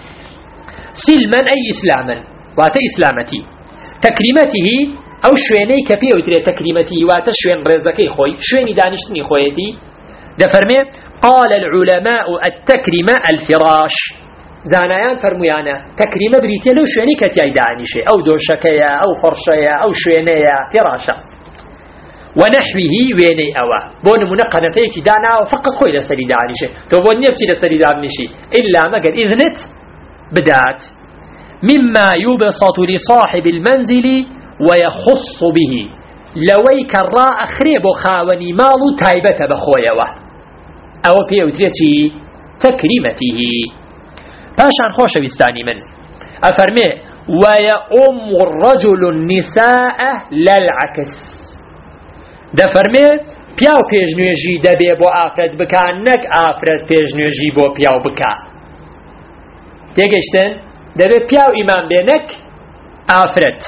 سلمەن ئەی ئیسلامن، واتە ئیسلامەتی. تەکریمەتیهی ئەو شوێنەی کە پێوترێت تەکریمەتی، واتە شوێن ڕێزەکەی خۆی، شوێنی دانیشتنی خۆیەتی. دەفەرمێ قال العلماء التكريمة الفراش، زانایان فرمویانە تەکریمە بریتێ لەو شوێنی کە تیای دانیشێ، ئەو دۆشەکەیە، ئەو فەرشەیە، ئەو شوێنەیە، فێراشە. وەنەحویهی وێنەی ئەوە، بۆ نمونە قەنەفەیەکی داناوە فقط خۆی لەسەری دانیشێ، تۆ بۆ نییە بچی لەسەری دابنیشی ئیلا مەگەر ئیذنت بدات. مما يبسط لصاحب المنزل ويخص به، لەوەی کە ڕائەخرێ بۆ خاوەنی ماڵ و تایبەتە بەخۆیەوە، ئەوە پێوترێتی تەکریمەتیهی. پاشان خۆشەویستانی من ئەفەرمێ ويؤم الرجل النساء للعكس، دەفەرمێ پیاو پێشنوێژی دەبێ بۆ ئافرەت بکە، نەک ئافرەت پێشنوێژی بۆ پیاو بکە. تێگەیشتن؟ دەبێ پیاو ئیمان بێ نەک ئافرەت.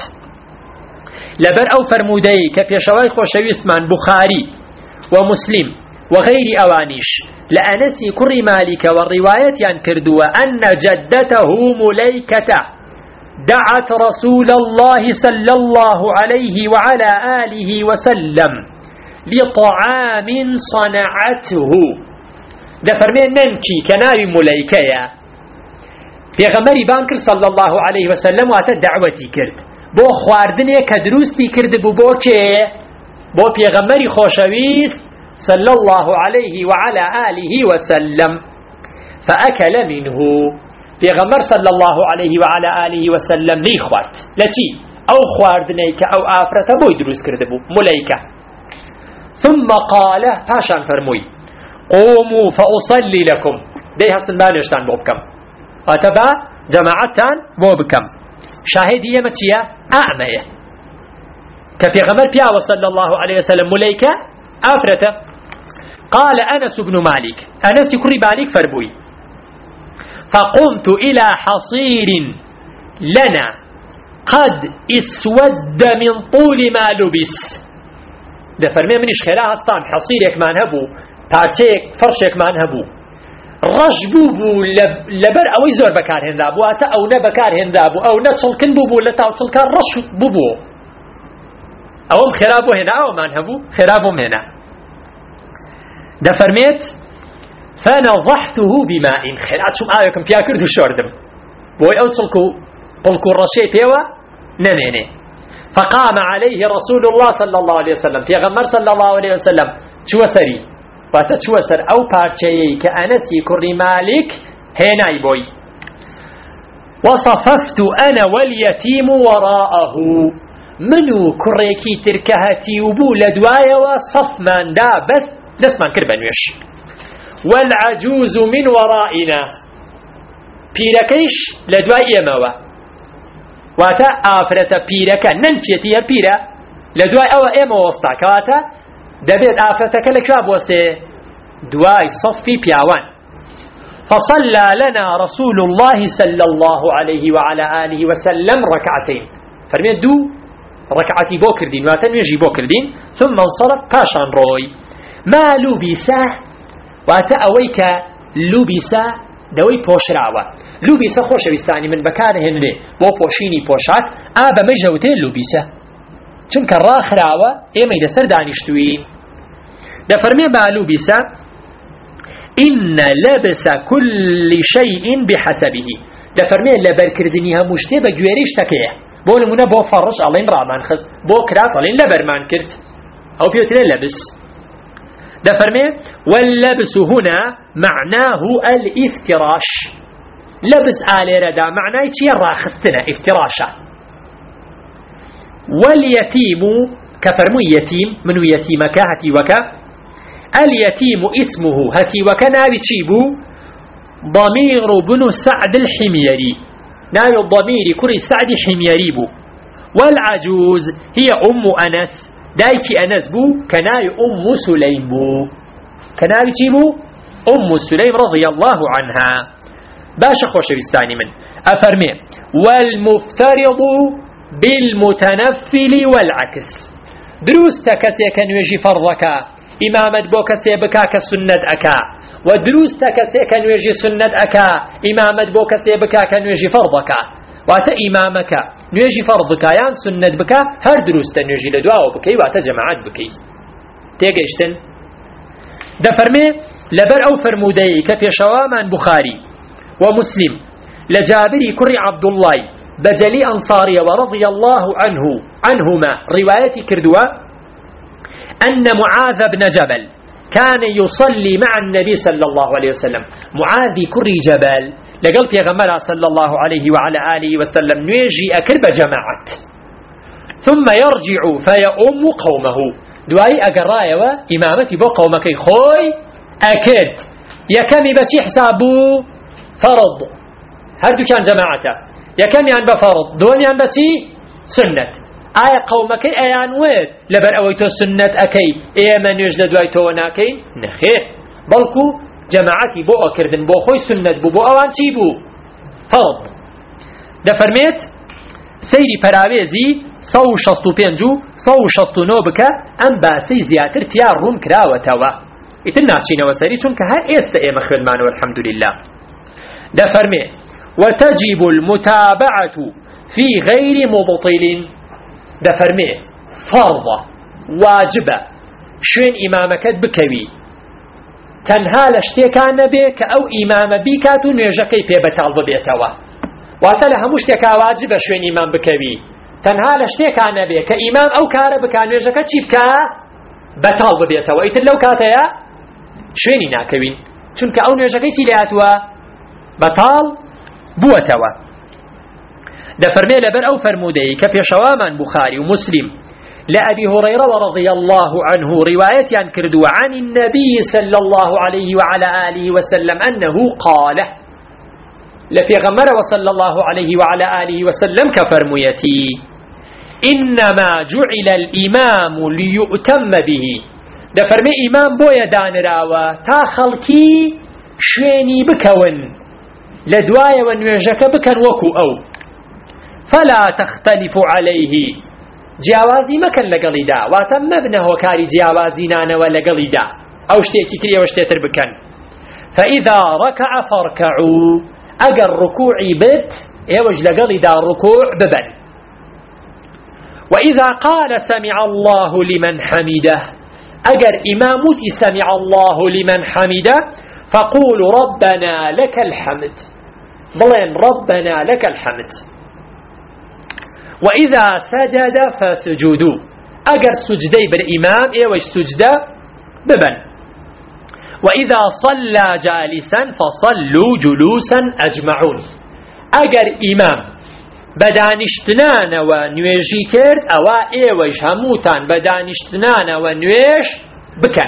لەبەر ئەو فەرموودەی کە پێشەوەی خۆشەویستمان بوخاری و مسلم وغير أوانيش لأنسي كري مالك والرواية ينكردوا أن جدته مليكة دعت رسول الله صلى الله عليه وعلى آله وسلم لطعام صنعته. دفرمين منكي كناوي مليكة پیغمبری بانکر صلى الله عليه وسلم واتا دعوتي کرد بو خواردنه که دروستی کرد بو که بو پیغمبری خوشویست صلى الله عليه وعلى آله وسلم فأكل منه في غمر صلى الله عليه وعلى آله وسلم لي خوارد لتي أو خواردنيك أو آفرة بوي دروس كردبو مليكة ثم قال فاشان فرموي قوموا فأصلي لكم دي هستن بانشتان بوبكم واتبا جماعتان بوبكم شاهدية متيا أعمية كفي غمر بيا وصلى الله عليه وسلم مليكة آفرة قال أنس بن مالك أنس كري مالك فربوي فقمت إلى حصير لنا قد اسود من طول ما لبس ده فرمي منش خيرا هستان حصيرك مان هبو پارچيك فرشك مان هبو رجبو بو لبر اوي زور بكار هندا بو اتا او نه بكار هندا بو او نه چلكن بو لتا او چلكار رش بو اوم خرابو هنا او مان هبو خرابو هنا ده فرميت فنضحته بماء خلات شو آيكم بيا كردو شوردم بوي او طلقو الرشي بيوا نميني فقام عليه رسول الله صلى الله عليه وسلم في غمر صلى الله عليه وسلم شو سري واتشو سر او بارچي كأنسي كري مالك هناي بوي وصففت انا واليتيم وراءه منو كريكي تركهتي وبو لدوايا وصف من دا بس نسمان كربنوش والعجوز من ورائنا بيركيش لدوايا موا واتا آفرة بيركا ننشيتيها بيرا لدواي او ايما وسطاك واتا دبيت آفرتك لكراب وسي دواي صفي بياوان فصلى لنا رسول الله صلى الله عليه وعلى آله وسلم ركعتين فرميت دو ركعتي بوكر دين واتا نيجي بوكر دين ثم انصرف باشان روي ما لبسا واتا اويك لبسا دوي پۆشراوە لوبیسە خۆشەویستانی من بەکارهێنرێ بۆ پۆشینی پۆشاک بە مەژەوتێ لوبیسە چونکە ڕاخراوە ئێمەی لەسەر دانیشتوین دەفەرمێ با لوبیسە إن لبس كل شيء بحسبه دەفەرمێ لەبەرکردنی هەموو شتێ بە گوێرەی شتەکەیە بۆ نمونە بۆ فەڕش ئەڵێن ڕامان خست بۆ کرات ئەڵێن لەبەرمان کرد ئەو پێوترێ لەبس دفرمي واللبس هنا معناه الافتراش لبس آلي ردا معناه چي راخستنا افتراشا واليتيم كفرمو يتيم منو يتيمك هتي وكا اليتيم اسمه هتي وكا نابي چيبو ضمير بن سعد الحميري نابي الضمير كري سعد حميري بو والعجوز هي أم أنس دايكي أنس بو كناي أم سليم بو كناي تيبو أم سليم رضي الله عنها باشا خوش بستاني من أفرمي والمفترض بالمتنفل والعكس دروس تكسي كان يجي فرضك إمامة بو كسي بكا كسنة أكا ودروس تكسي كان يجي سنة أكا إمامة بو كسي بكا كان يجي فرضك واتا إمامك نيجي فرضك يان سنة بك هر دروستا نيجي لدواء بكي واتا جماعات بكي تيجيشتن دفرمي لبر أو فرمودي كفي شوامان بخاري ومسلم لجابري كري عبد الله بجلي أنصاري ورضي الله عنهما رواية كردوا أن معاذ بن جبل كان يصلي مع النبي صلى الله عليه وسلم معاذ كري جبل لقلب يا غمرة صلى الله عليه وعلى آله وسلم نيجي أكرب جماعة ثم يرجع فيؤم قومه دواي أقرايا وإمامتي بو قومك خوي أكد يكمي بتي حسابه فرض هردو كان جماعته يكمي عن بفرض دوني عن بتي سنة آية قومك أيان ويد لبر أويتو سنة أكي إيمان يجد دوايتو وناكي نخير بلكو جماعتي بو أكردن بو خوي سنة بو أوان چي بو فرض دفرميت سيري پراويزي 165 169 بك أم باسي زياتر تيار روم كراوتوا إتنا چينا وسري چونك هر إيست إيما خدمان والحمد لله دفرميت وتجب المتابعة في غير مبطل دفرميت فرض واجبة شوين إمامك بكوي تنها لشتێکان نەبێ کە ئەو ئیمامە بیکات و نوێژەکەی پێ بەتاڵ ببێتەوە واتە لە هەموو شتێکا واجبە شوێن ئیمام بکەوی تەنها لە شتێکان نەبێ کە ئیمام ئەو کارە بکا نوێژەکە چی بکە بەتاڵ ببێتەوە ئیتر لەو کاتەیە شوێنی ناکەوین چونکە ئەو نوێژەکەی چی لێهاتووە بەتاڵ بووەتەوە. دەفەرمێ لەبەر ئەو فەرموودەی کە پێشەوامان بوخاری و مسلم لأبي هريرة رضي الله عنه رواية عن كردو عن النبي صلى الله عليه وعلى آله وسلم أنه قال لفي غمر وصلى الله عليه وعلى آله وسلم كفرميتي إنما جعل الإمام ليؤتم به دفرمي إمام بويا دانراوا تا خلقي شويني بكون لدوايا ونوجك بكن وكو أو فلا تختلف عليه جیاوازی مەکەن لەگەڵی دا واتە مەبنە هۆکاری جیاوازی نانەوە لەگەڵی دا ئەو شتێکی تر ئێوە شتێتر بکەن. فإذا ركع فاركعوا ئەگەر ڕکوعی بت ئێوەش لەگەڵی دا ڕکوع ببن. وإذا قال سمع الله لمن حمده ئەگەر ئیمام وتی سمع الله لمن حمده فقولوا ربنا لك الحمد بڵێن ربنا لك الحمد. وإذا سجد فسجدوا أجر سجدي بالإمام إيوش سجدة ببن. وإذا صلى جالسا فصلوا جلوسا أجمعون أجر إمام بدانشتنان ونويجي كرد أو إيوش هموتان بدانشتنان ونويش بكن.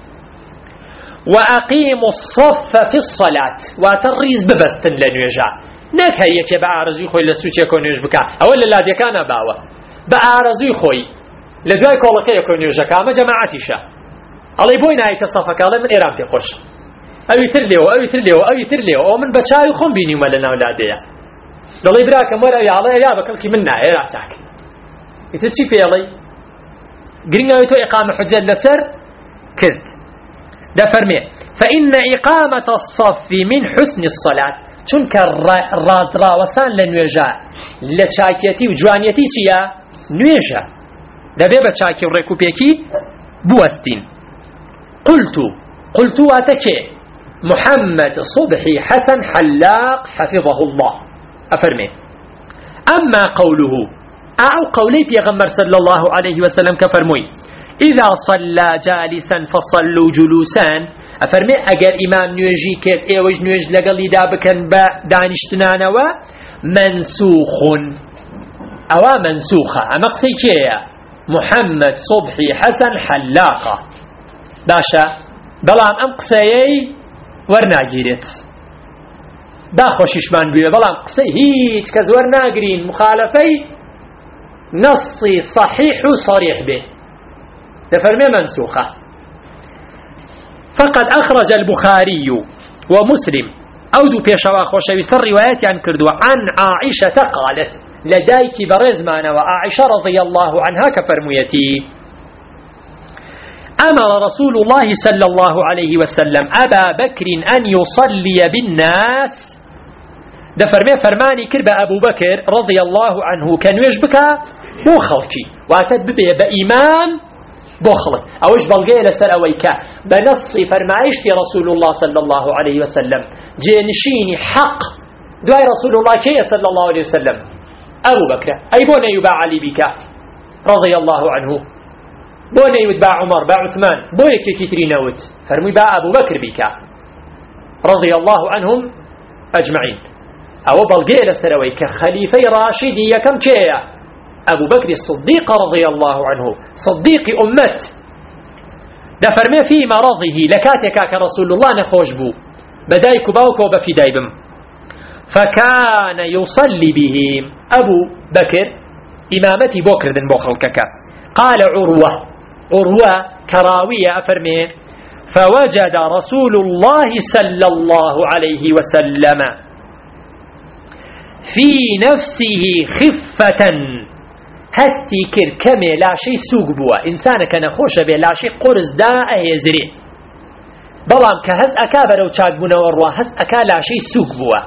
وأقيموا الصف في الصلاة وتريز ببستن لنويجا نەک هەیەکێ بە ئارەزوی خۆی لە سوچێک نوێژ بکە ئەوە لە لادیەکانە باوە بە ئارەزوی خۆی لە دوای کۆڵەکەیەک نوێژەکە ئەمە جەماعەتیشە ئەڵێ بۆی نایتە سەفەکەڵێ من ئێرام پێ خۆش ئەوی تر لێوە ئەوی تر لێوە ئەوی تر لێوە ئەو من بە چاوی خۆم بینیمە لە ناو لادەیە دەڵێ براکەم وەرە ئەڵێ یا بەکەڵکی من نایە راچاک ئیتر چی پێڵێ گرنگەوەی تۆ ئیقامە حوجەت لەسەر کرد. دەفەرمێ فإن إقامة الصف من حسن الصلاة چونکە ڕازراوەسان لە نوێژە لە چاکێتی و جوانیەتی چییە؟ نوێژە دەبێ بە چاکی و ڕێکوپێکی بوەستین. قلت واتە کێ؟ محمد صبحي حسن حلاق حفظه الله أفرمي. أما قوله أو قولي بيغمر صلى الله عليه وسلم كفرمي إذا صلى جالسا فصلوا جلوسا أفرمي أجر إمام نوجي كيف إيوج نوج لقلي دابكن دانشتنانوا منسوخ أو منسوخة أما قصي كيا محمد صبحي حسن حلاقة باشا بلام أم قصيي ورناجيرت داخوشيش من بيه بلام قصي هيت كز ورناجرين مخالفي نصي صحيح صريح به تفرمي منسوخة. فقد أخرج البخاري ومسلم أودو بيشوا خوشويست الروايات عن كردو عن عائشة قالت لديك برزمان وعائشة رضي الله عنها كفرميتي أمر رسول الله صلى الله عليه وسلم أبا بكر أن يصلي بالناس دفرمي فرماني كرب أبو بكر رضي الله عنه كان يجبك بو خلقي واتد بإمام بخلق أوش بلغي لسر أويكا بنص فرمايش في رسول الله صلى الله عليه وسلم جينشيني حق دعي رسول الله كي صلى الله عليه وسلم أبو بكر أي بونا يباع علي بك رضي الله عنه بونا يتباع عمر باع عثمان بونا كتيري نوت فرمي باع أبو بكر بك رضي الله عنهم أجمعين أو بلغي لسر أويكا خليفي راشدي يكم كيا أبو بكر الصديق رضي الله عنه صديق أمت دفرمي في مرضه لكاتك كرسول الله نخوش بو بدايك باوك وبفي دايبم فكان يصلي بهم أبو بكر إمامتي بكر دن بخلكك قال عروة كراوية أفرمي فوجد رسول الله صلى الله عليه وسلم في نفسه خفة هستي كر كمي لا شيء سوق بوا إنسان كان خوش به لا شيء قرز دا أهزري بلام كهز أكابر وشاقبنا وروا هز أكا لا شيء سوق بوا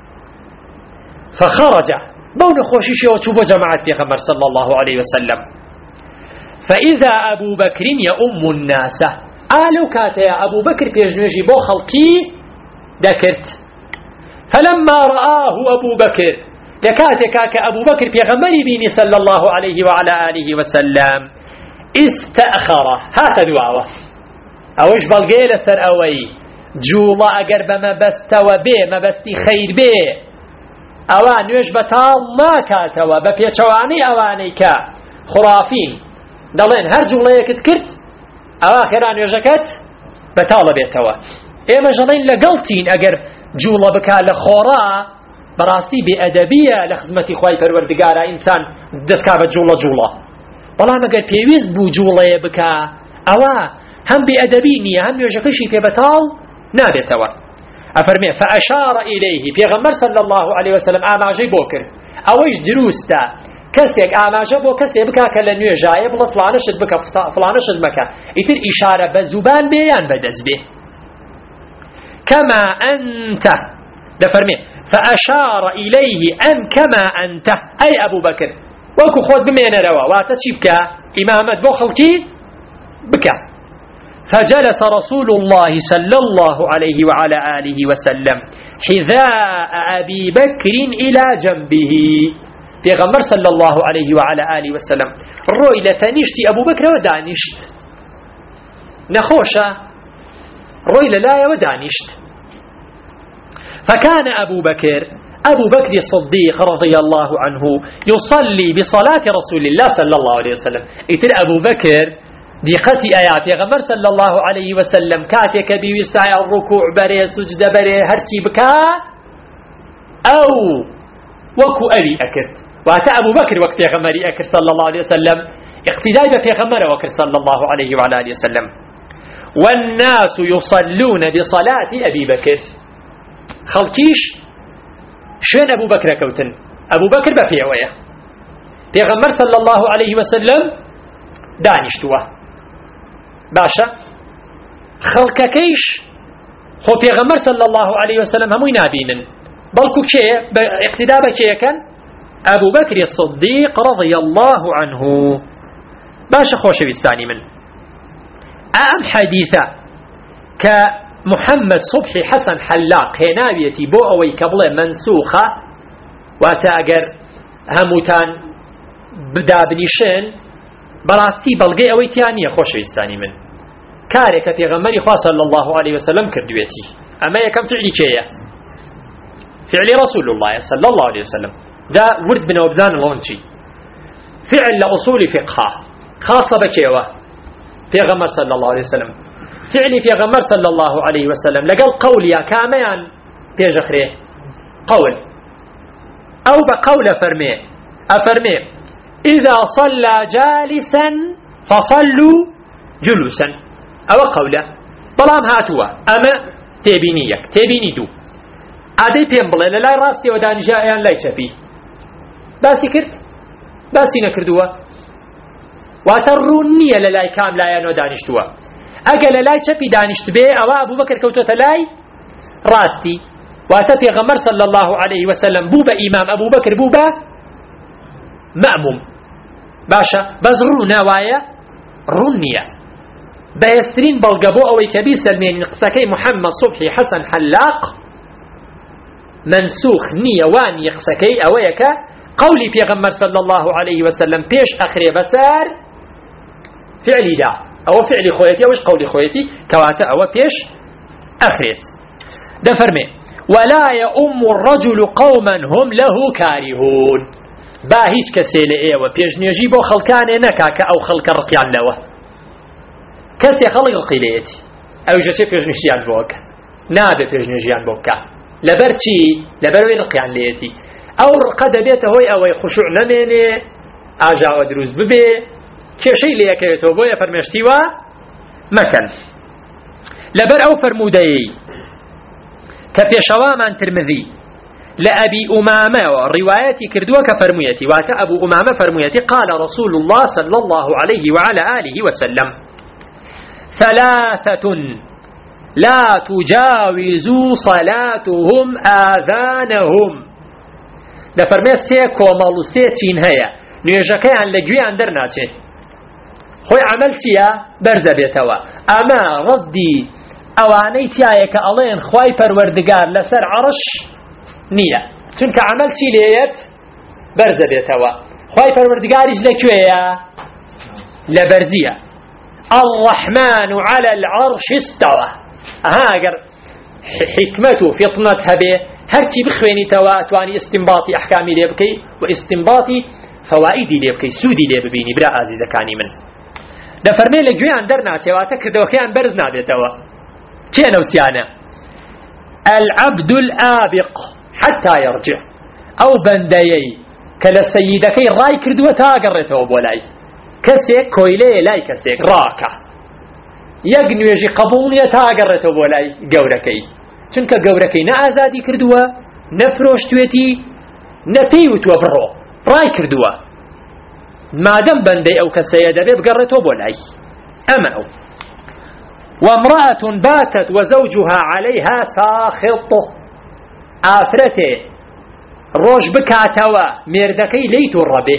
فخرج بون خوشيش وشوبو جماعة بيغمر صلى الله عليه وسلم فإذا أبو بكر يؤم الناس قالوا كاتا يا أبو بكر بيجنوجي بو خلقي ذكرت فلما رآه أبو بكر لكاتك أبو بكر بيغمري بيني صلى الله عليه وعلى آله وسلم استأخره هات دواوة اوش بلغي لسر اوي جوڵە ئەگەر بە مەبەستەوە بێ مەبەستی خەیر بێ ئەوە نوێژ بەتاڵ ناکاتەوە بە پێچەوانەی ئەوانەی کە خوڕافین دەڵێن هەر جوڵەیەکت کرد ئەوە خێرا نوێژەکەت بەتاڵە بێتەوە. ئێمە ژەڵێن لەگەڵتین ئەگەر جوڵە بکا لە خۆڕا بەڕاستی بێئەدەبیە لە خزمەتی خوای پەروەردگارە ئینسان دەستکا بە جوڵە بەڵام ئەگەر پێویست بوو جوڵەیە بکا ئەوە هەم بێئەدەبی نییە هەم نوێژەکەشی پێ بەتاڵ نابێتەوە. ئەفەرمێ فأشار إليه پێغەمبەر صلی الله عليه وسلم ئاماژەی بۆ کرد ئەوەیش دروستە کەسێک ئاماژە بۆ کەسێک بکا کە لە نوێژایە بڵێ فڵانەشت بکە فڵانەشت مەکە ئیتر ئیشارە بە زوبان بێ یان بەدەست بێ. كما أنت دەفەرمێ فأشار إليه أن كما أنت أي أبو بكر وەکو خۆت بمێنەرەوە واتە چی بکە ئیمامەت بۆ خەڵکی بکە. فجلس رسول الله صلى الله عليه وعلى آله وسلم حذاء أبي بكر إلى جنبه پیغمبر صلى الله عليه وعلى آله وسلم روي لتنشتي أبو بكر ودانشت نخوشة روي للاية ودانشت. فكان أبو بكر الصديق رضي الله عنه يصلي بصلاة رسول الله صلى الله عليه وسلم إتر أبو بكر دقتي آيات پیغمبر صلى الله عليه وسلم كاتك بيوسع الركوع بري سجد بري هرشي بكا أو وكو أري أكرت واتا أبو بكر وقت پیغمبري أكر صلى الله عليه وسلم اقتداء بپیغمبر وكر صلى الله عليه وعلى آله وسلم. والناس يصلون بصلاة أبي بكر خلقيش شين أبو بكر كوتن أبو بكر بفيعوية پیغمبر صلى الله عليه وسلم دانشتوه باشا خلقكيش خو پیغمبر صلى الله عليه وسلم هموی نابینن بلکو چه اقتداء بچه كان أبو بكر الصديق رضي الله عنه. باشا خوش بستاني من أم حديثة كمحمد صبحي حسن حلاق هنابيتي بو أوي كبلة منسوخة واتاقر هموتان بدا بنيشن بەڕاستی بەڵگەی ئەوەی تیانە خۆشەویستانی من کارێکە پێغەمبەری خوا صلی الله عليه وسلم کردوێتی ئەمە یەکەم فعلی کێیە فعلی رسول الله صلی الله عليه وسلم جا ورد بنەوە بزانەوە چی فعل لە ئوسولی فقه خاصە بەکێوە پێغەمبەر صلی الله عليه وسلم فعلی پێغەمبەر صلی الله عليه وسلم لەگەڵ قەولیا کامەیان پێشەخرێ قەول ئەو بە قەول ئەفەرمێ إذا صلى جالسا فصلوا جلوسا أو قوله بلام هاتوا أما تبيني دو عادي بينبلا لا راستي ودانجايان لا يشبي باسي كرت باسي نكردوا واتروني لا كام لا ينو دانشتوا أجل لا يشبي دانشت به أو أبو بكر كوتو لاي راتي واتبي غمر صلى الله عليه وسلم بوبا إمام أبو بكر بوبا مأموم باشا بس روناوايا رونية بيسرين بلقبو أو كبير سلمين قسكي محمد صبحي حسن حلاق منسوخ نية وان يقسكي أويك قولي في غمر صلى الله عليه وسلم بيش أخري بسار فعلي دا أو فعلي خويتي أوش قولي خويتي كواتا أو بيش أخريت ده فرمي ولا يؤم الرجل قوما هم له كارهون با هیچ کەسێ لە ئێوە پێشنێژی بۆ خەڵکانێ نەکا کە ئەو خەڵکە ڕقیان لەوە کەسێ خەڵک ڕقی لێیەتی ئەویژە چێ پێشنیشتیان بۆ بکە نابێ پێشنێژیان بۆ بکە لەبەر چی لەبەرەوەی ڕقیان لێیەتی ئەو ڕقە دەبێتە هۆی ئەوەی خوشوع نەمێنێ ئاژاوە دروست ببێ کێشەی لێیەکەوێتەوە بۆیە فەرمێشتیوە مەکەن. لەبەر ئەو فەرموودەیەی کە پێشەوامان ترمذی لأبي أمامة روايتي كردوك فرميتي واتا أبو أمامة فرميتي قال رسول الله صلى الله عليه وعلى آله وسلم ثلاثة لا تجاوزوا صلاتهم آذانهم لفرمي سيكو مالو سيتين هيا نيجاكي عن لجوي عن درناتي خوي عملتيا برد بيتوا أما ردي أوانيتيا كألين خواي پروردگار لسر عرش نییە چونکە عمل چی لێیەت بەرزە بێتەوە خوای پەروەردگاریش لەکوێیە لبرزية الرحمن على العرش استوى هاجر حكمته فطنتها به هرتي بخويني توا تواني استنباطي أحكامي ليبكي واستنباطي فوائدي ليبكي سودي ليببيني برا عزيزة كاني من دفرمي لجويان درنا تواتا كردوكيان برزنا بيتوا كينا وسيانا العبد الآبق حتى يرجع أو بنديي كلا سيدكي راي كردوا تاقرتوا بولاي كسيك كويلي لاي كسيك راكا يقنو يجي قبول يتاقرتوا بولاي قوركي چونکە گەورەکەی نە ئازادی کردووە نەفرۆشتوێتی نەپێیوتووە بڕۆ ڕای کردووە مادەم بەندەی ئەو کەسەیە دەبێ بگەڕێتەوە بۆ لای ئەمە ئەو وامرأة باتت وزوجها عليها ساخط ئافرەتێ ڕۆژ بکاتەوە مێردەکەی لێی تووڕەبێ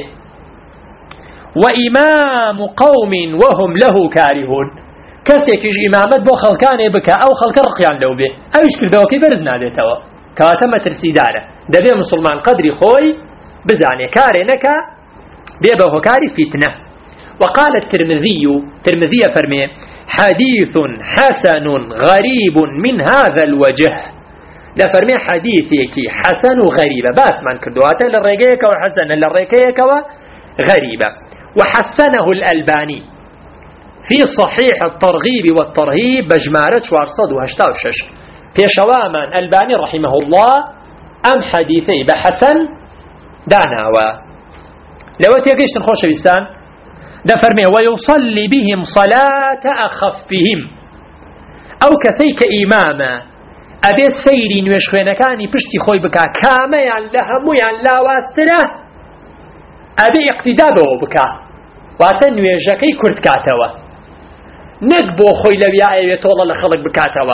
وإمام قوم وهم له كارهون کەسێکیش ئیمامەت بۆ خەڵکانێ بکە ئەو خەڵکە ڕقیان لەو بێ ئەویش کردەوەکەی بەرز نادێتەوە کەواتە مەترسیدارە دەبێ مسلمان قەدری خۆی بزانێ کارێ نەکا بێ بە هۆکاری فیتنە وقال الترمذي فرمي حديث حسن غريب من هذا الوجه لفرمي حديثك حسن غريب باس من كردواتا للرقيك وحسن للرقيك وغريبة وحسنه الألباني في صحيح الترغيب والترهيب بجمارة 486 بيشوامان الباني رحمه الله أم حديثي بحسن دعناوا لو تيجيش تنخوش بيستان دفرمي ويصلي بهم صلاة أخفهم أو كسيك إماما أبي السيري نوشخوينكاني بشتي خوي بكا كاما يعني لهمو يعني لا واستره أبي اقتدابه بكا واتن نوشكي كرت كاتوا نقبو خوي لبيا ايوه والله لخلق بكاتوا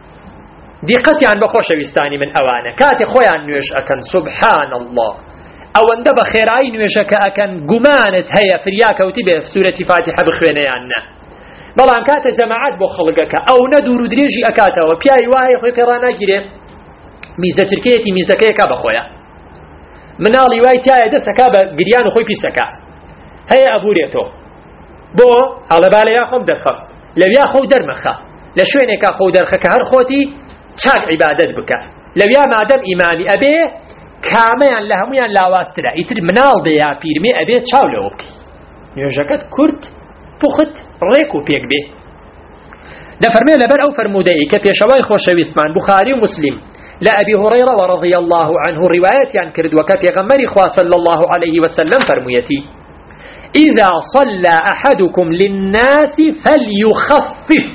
دقتي عن بخوش بيستاني من أوانه كاتي خوي عن نوش أكن سبحان الله أو اندب خيرعي نوشك أكن قمانت هيا فرياك وتبه في سورة فاتحة بخوينة عنا بلان كات جماعات بو خلقك أو ندور دريجي أكاتوا بياي واهي خوي فرانا جيري ميزة تركيتي ميزة كيكا بخويا منالي واي تيايا دسكا بقريان خوي في سكا هيا أبوريتو بو على بالي ياخم درخم لو ياخو درمخا لشوينك أخو درخك هر خوتي چاك عبادت بكا لو يا مادم إيماني أبي كاميان لهميان لاواسترا يتر منال بيا بيرمي أبي چاو لوبكي نيوجاكت كرت بخت ريكو بيك بي دفرمي لبر أو فرمودي كبيشواي خوشويسمان بخاري ومسلم لا أبي هريرة ورضي الله عنه روايات عن كرد وكبي غمري خواه صلى الله عليه وسلم فرميتي إذا صلى أحدكم للناس فليخفف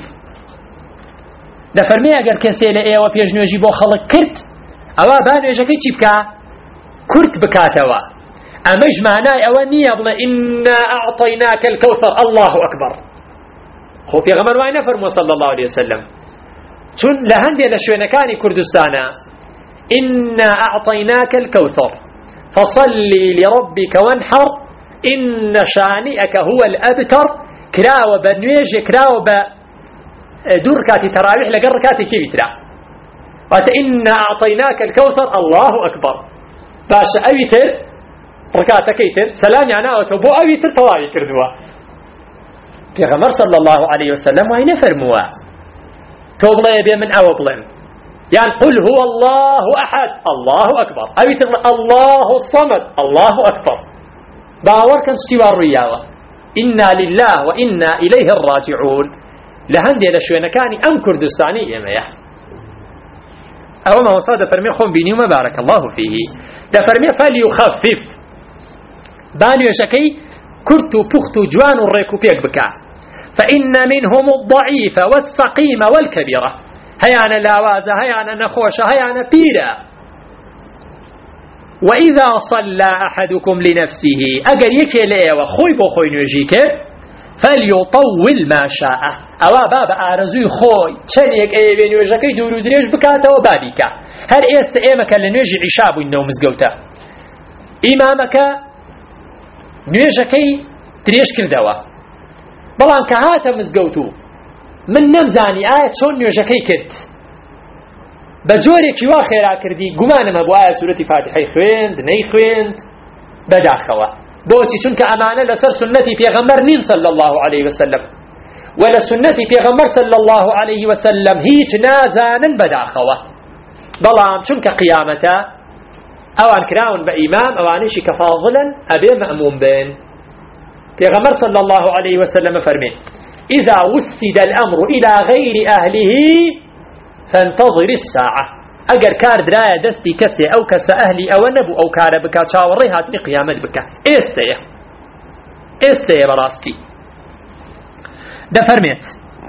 دفرمي أجر كسيلة إيه وبيجنو يجيبو خلق كرت أوا بانو يجاكي تشبكا كرت بكاتوا أمج معناه أواني يبلا إنا أعطيناك الكوثر الله أكبر خو في غمر وين فرمو صلى الله عليه وسلم شون لهندي لشوينكاني كردستانا إنا أعطيناك الكوثر فصلي لربك وانحر إن شانئك هو الأبتر كراوة بنويج كراوة بدور كاتي تراويح لقر كاتي كيف ترى إنا أعطيناك الكوثر الله أكبر باش أويتر ركاتك يتر سلام يعني أوتبو أويتر تواوي كردوا في غمر صلى الله عليه وسلم وين فرموا توبلا يبي من أوبلن يعني قل هو الله أحد الله أكبر أويتر الله الصمد الله أكبر باور كان استوار رياضة إنا لله وإنا إليه الراجعون لهندي لشوينة كاني أم كردستاني يميح أو ما وصاد فرمي خون بيني وما بارك الله فيه دا فرمي فليخفف باني وشكي كرتو بختو جوان الريكو بيك بكا فإن منهم الضعيف والسقيم والكبيرة هيانا لاوازة هيانا نخوشة هيانا بيرا وإذا صلى أحدكم لنفسه أجر يكي ليه وخوي بخوي نجيك فليطول ما شاء أوا باب أرزوي خوي تشنيك أي بين وجهك دورو دريج بكاته وبابيك هل إيمك لنجي عشاب إنه مزجوته إمامك نجيكي دريج كردوا بلان كهاته مزجوتو من نمزاني آية شون نجيكي كرت بجورك يواخيرا كردي قمانا ما بوايا سورة فاتحة خويند ني خويند بداخوا بوتي چونك أمانة لسر سنتي في غمر نين صلى الله عليه وسلم ولا سنتي في غمر صلى الله عليه وسلم هيج نازانا بداخوة بلام چونك قيامتا أوان كراون بإمام أوانيشي كفاضلا أبي مأمون بين في غمر صلى الله عليه وسلم فرمين إذا وسد الأمر إلى غير أهله فانتظر الساعة أجر كار دراية دستي كسي أو كس أهلي أو نبو أو كار بكا شاوري هاتني قيامت بكا إستيه براستي ده فرميت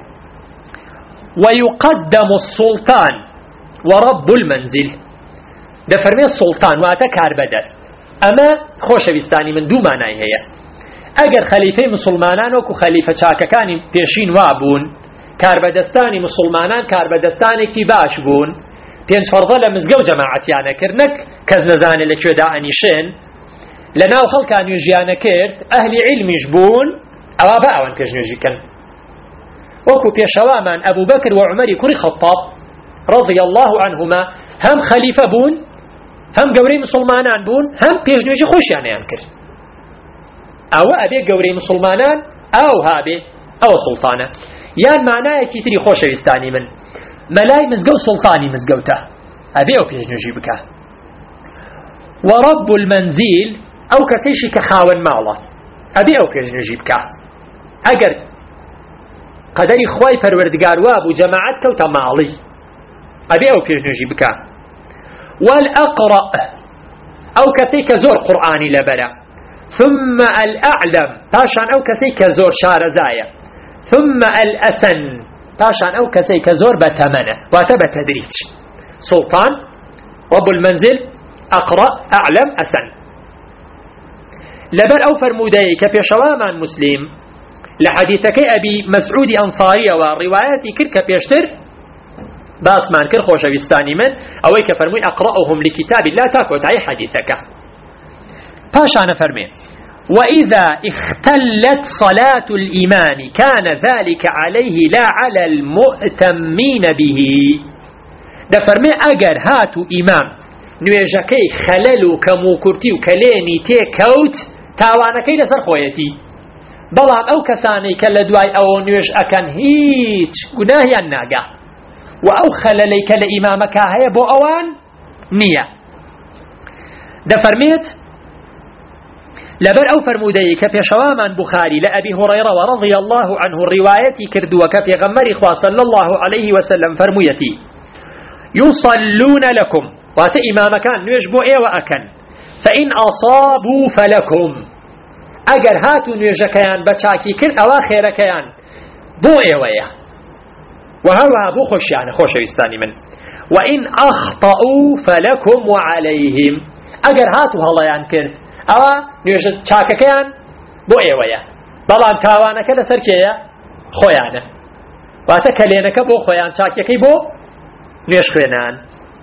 ويقدم السلطان ورب المنزل ده فرميت السلطان واتا كار بدست أما خوش بستاني من دو معنى هي أجر خليفة مسلمانان وكو خليفة شاككاني بيشين وابون كاربدستاني مسلمانان كاربدستاني كي باش بون بينج فرضا لمزقو جماعتيانا كرنك كذنزان اللي كودا أنيشين لناو خلقان يجيانا كرت أهل علم يجبون أوابا أوان كجنجي كان وكو بيشوامان أبو بكر وعمر كوري خطاب رضي الله عنهما هم خليفة بون هم قوري مسلمانان بون هم بيجنجي خوش يعني ينكر أو أبي قوري مسلمانان أو هابي أو سلطانة يان معناه كيتري خوش ويستاني من ملاي مزقو سلطاني مزقوته أبي أو بيش نجيبك ورب المنزل أو كسيشي كخاون ماله أبي أو بيش نجيبك أجر قدري خواي پروردگار وابو جماعتك وتمالي أبي أو بيش نجيبك والأقرأ أو كسيك زور قرآني لبلا ثم الأعلم تاشان أو كسيك زور شارزايا ثم الأسن تاشان أو كسيك زور بتمنى واتبت تدريج سلطان رب المنزل أقرأ أعلم أسن لبر أو فرمودي كفي شوامان مسلم لحديثك أبي مسعود أنصاري ورواياتي كرك بيشتر باسمان كر خوش بستاني من أويك فرمي أقرأهم لكتاب الله تاكوت أي حديثك باشان فرمي وإذا اختلت صلاة الإمام كان ذلك عليه لا على المؤتمين به ده فرمي أجر هاتو إمام نويجكي خللو كموكرتي وكليني تي كوت تاوانكي لسر خويتي بلام أو كساني كالدواي أو نويج أكن هيج قناهي الناقة وأو خللي كالإمامك هيا بو أوان نية ده فرميت لبر أو فرمودي كفي شوامان بخاري لأبي هريرة ورضي الله عنه الرواية كردو وكفي غمر إخوة صلى الله عليه وسلم فرميتي يصلون لكم وات إمام كان نيجبو وأكن فإن أصابوا فلكم أجر هاتوا نيجكيان بچاكي كر أواخر كيان بو ويا وهوا بو خوش يعني خوش يستاني من وإن أخطأوا فلكم وعليهم أجر هاتوا هلايان كر ئەوە نوێژە چاکەکەیان بۆ ئێوەیە بەڵام تاوانەکە لەسەر کێیە خۆیانە واتە کەلێنەکە بۆ خۆیان چاکەکەی بۆ نوێژ خوێنان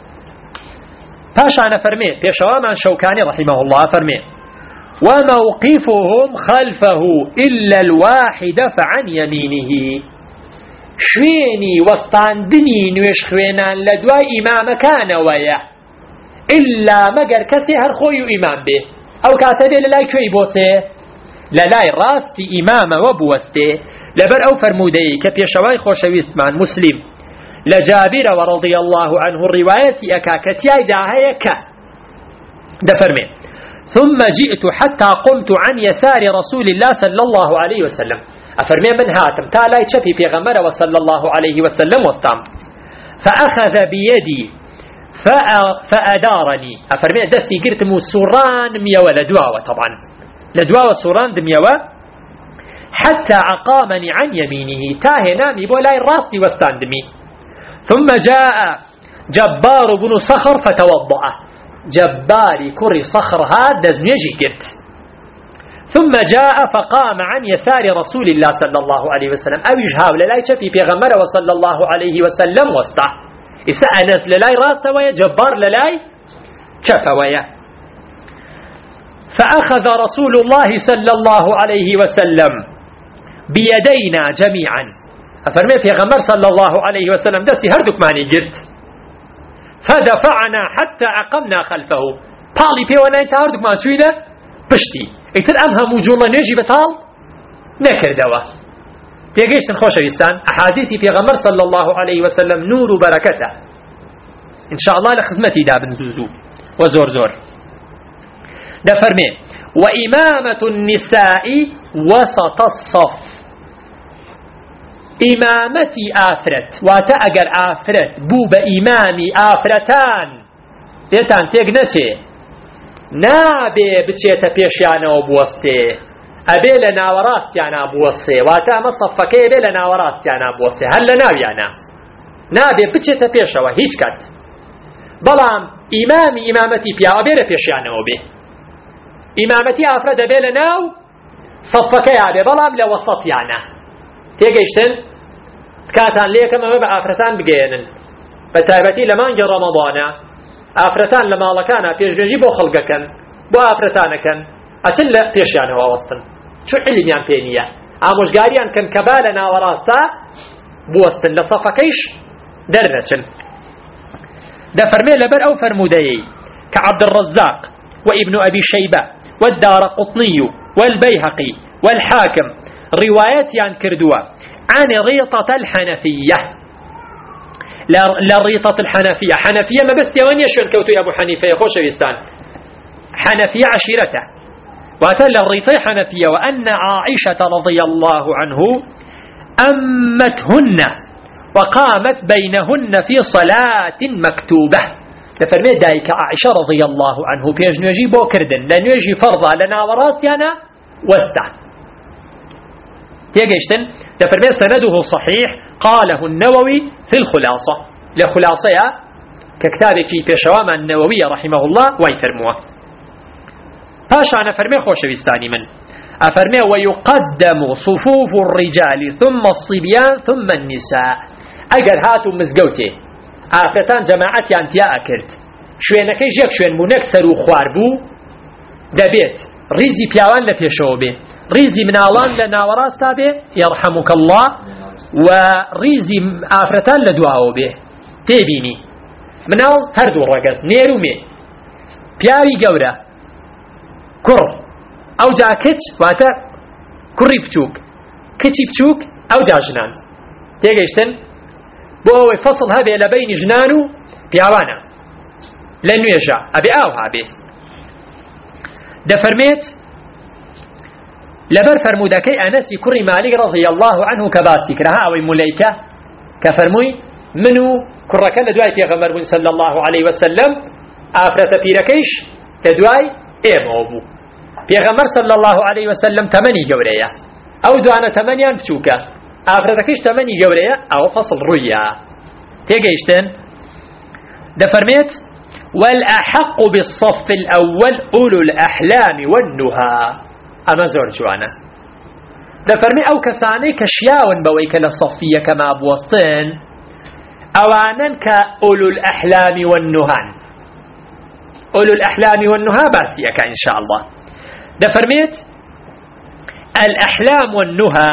پاشانە فەرمێ پێشەوامان شەوکانی ڕەحیمەه الله فەرمێ وموقفهم خلفه إلا الواحد فعن يمينه شوێنی وەستاندنی نوێژ خوێنان لە دوای ئیمامەکانەوەیە إلا مەگەر کەسێ هەر خۆی و ئیمام بێ أو كاتبه للاي كوي بوسي للاي راستي إمامة وبوستي لبر أو فرمودي كبيشواي خوشويستمان مسلم لجابر ورضي الله عنه الرواية أكاكتياي داهيك دفرمي ثم جئت حتى قمت عن يسار رسول الله صلى الله عليه وسلم أفرمي من هاتم تالاي تشفي في غمر وصلى الله عليه وسلم وستام فأخذ بيدي فأدارني أفرمي دستي قرت مو سوران ميوة لدواوة طبعا لدواوة سوران دميوة حتى أقامني عن يمينه تاهي نامي بولاي راستي واستاندمي ثم جاء جبار بن صخر فتوضأ جباري كري صخر هذا دزنيجي قرت ثم جاء فقام عن يسار رسول الله صلى الله عليه وسلم أو يجهاو للاي شفي في غمر وصلى الله عليه وسلم وسطه إسا أنس للاي راسته ويا جبار للاي شفا ويا فأخذ رسول الله صلى الله عليه وسلم بيدينا جميعا أفرمي في غمر صلى الله عليه وسلم دسي هردك ماني جرت فدفعنا حتى أقمنا خلفه طالي في ونايت هردك ما شوينا بشتي ئیتر ئەم هەموو جوڵە نوێژی بەتاڵ نەکردەوە. تێگەیشتن خۆشەویستان ئەحادیثی پێغەمبەر صلی الله عليه وسلم نور و بەرەکەتە إن شاء الله لخزمتي دابن زوزو وزور زور دفرمي وإمامة النساء وسط الصف إمامتي آفرت واتأجر آفرت بوب إمامي آفرتان ديتان تيقنتي نابي بتشيتا بيشيانا وبوستي أبي لنا وراستيانا بوستي واتا مصفكي أبي لنا وراستيانا بوستي هل ناويانا نابي بتشيتا بيشوا هيج كات بەڵام ئیمامی ئیمامەتی پیاوە بێ لە پێشیانەوە بێ ئیمامەتی ئافرە دەبێ لە ناو سەفەکەیە بێ بەڵام لە وەسەطیانە تێگەیشتن کاتان لێکەم ئەمە بە ئافرەتان بگەێنن بە تایبەتی لە مانگی ڕەمەضانە ئافرەتان لە ماڵەکانە پێشێژی بۆ خەڵکەکەن بۆ ئافرەتانەکەن ئەچن لە پێشیانەوە وەستن چون عیلمیان پێ نییە ئامۆژگاریان کەن کە با لە ناوەڕاستە بوەستن لە سەفەکەیش دەرنەچن دفرمي لبر أو فرمودي كعبد الرزاق وابن أبي شيبة والدارقطني والبيهقي والحاكم روايات عن كردوة عن ريطة الحنفية لا ريطة الحنفية حنفية ما بس يوان يشون كوتو أبو حنيفة يخوش ويستان حنفية عشيرته وأتى الريطة حنفية وأن عائشة رضي الله عنه أمتهن وقامت بينهن في صلاة مكتوبة تفرمي دايك عائشة رضي الله عنه بيج نيجي بو كردن لن يجي فرضا لنا وراسيانا وستا تيجيشتن تفرمي سنده صحيح قاله النووي في الخلاصة لخلاصة ككتابك بشوام النووي رحمه الله ويفرموه باش أنا فرمي خوش بستاني من أفرمي ويقدم صفوف الرجال ثم الصبيان ثم النساء ئەگەر هاتو مزگەوتێ ئافرەتان جەماعەتیان تیا ئەکرد شوێنەکەی ژێک شوێن بوو نەک سەر و خوار بوو دەبێت ڕیزی پیاوان لە پێشەوە بێ ڕیزی مناڵان لە ناوەڕاستا بێ یەرحەموکە الله و ڕیزی ئافرەتان لە دواوە بێ تێبینی مناڵ هەردوو ڕەگەز نێر و مێ پیاوی گەورە کوڕ ئەو جا کچ واتە کوڕی بچووک کچی بچووک ئەو جا ژنان تێگەیشتن بۆ ئەوەی فەسڵ هەبێ لە بەینی ژنان و پیاوانە لە نوێژە ئەبێ ئاو هابێ دەفەرمێت لەبەر فەرمودەکەی ئەنەسی کوڕی مالیک ڕەضی الله عنه کە باسی کرا ئەوەی مولەیکە کە فەرمووی من و کوڕەکە لە دوای پێغەمبەر بووین صلی الله عليه وسلم ئافرەتە پیرەکەیش لە دوای ئێمەوە بوو پێغەمبەر صلی الله عليه وسلم تەمەنی گەورەیە ئەو دوانە تەمەنیان بچووکە ئافرەتەکەیش تەمەنی گەورەیە ئەو فەسڵ ڕوویە تێگەیشتن دەفەرمێت والأحق بالصف الأول أولو الأحلام والنهى أما زور جوانا دەفەرمێ ئەو کەسانەی کە شیاون بەوەی کە لە صەفیە کەما بوەستن ئەوانن کە أولو الأحلام والنهى أولو الأحلام والنهى باسيەکە إن شاء الله دەفەرمێت الأحلام والنهى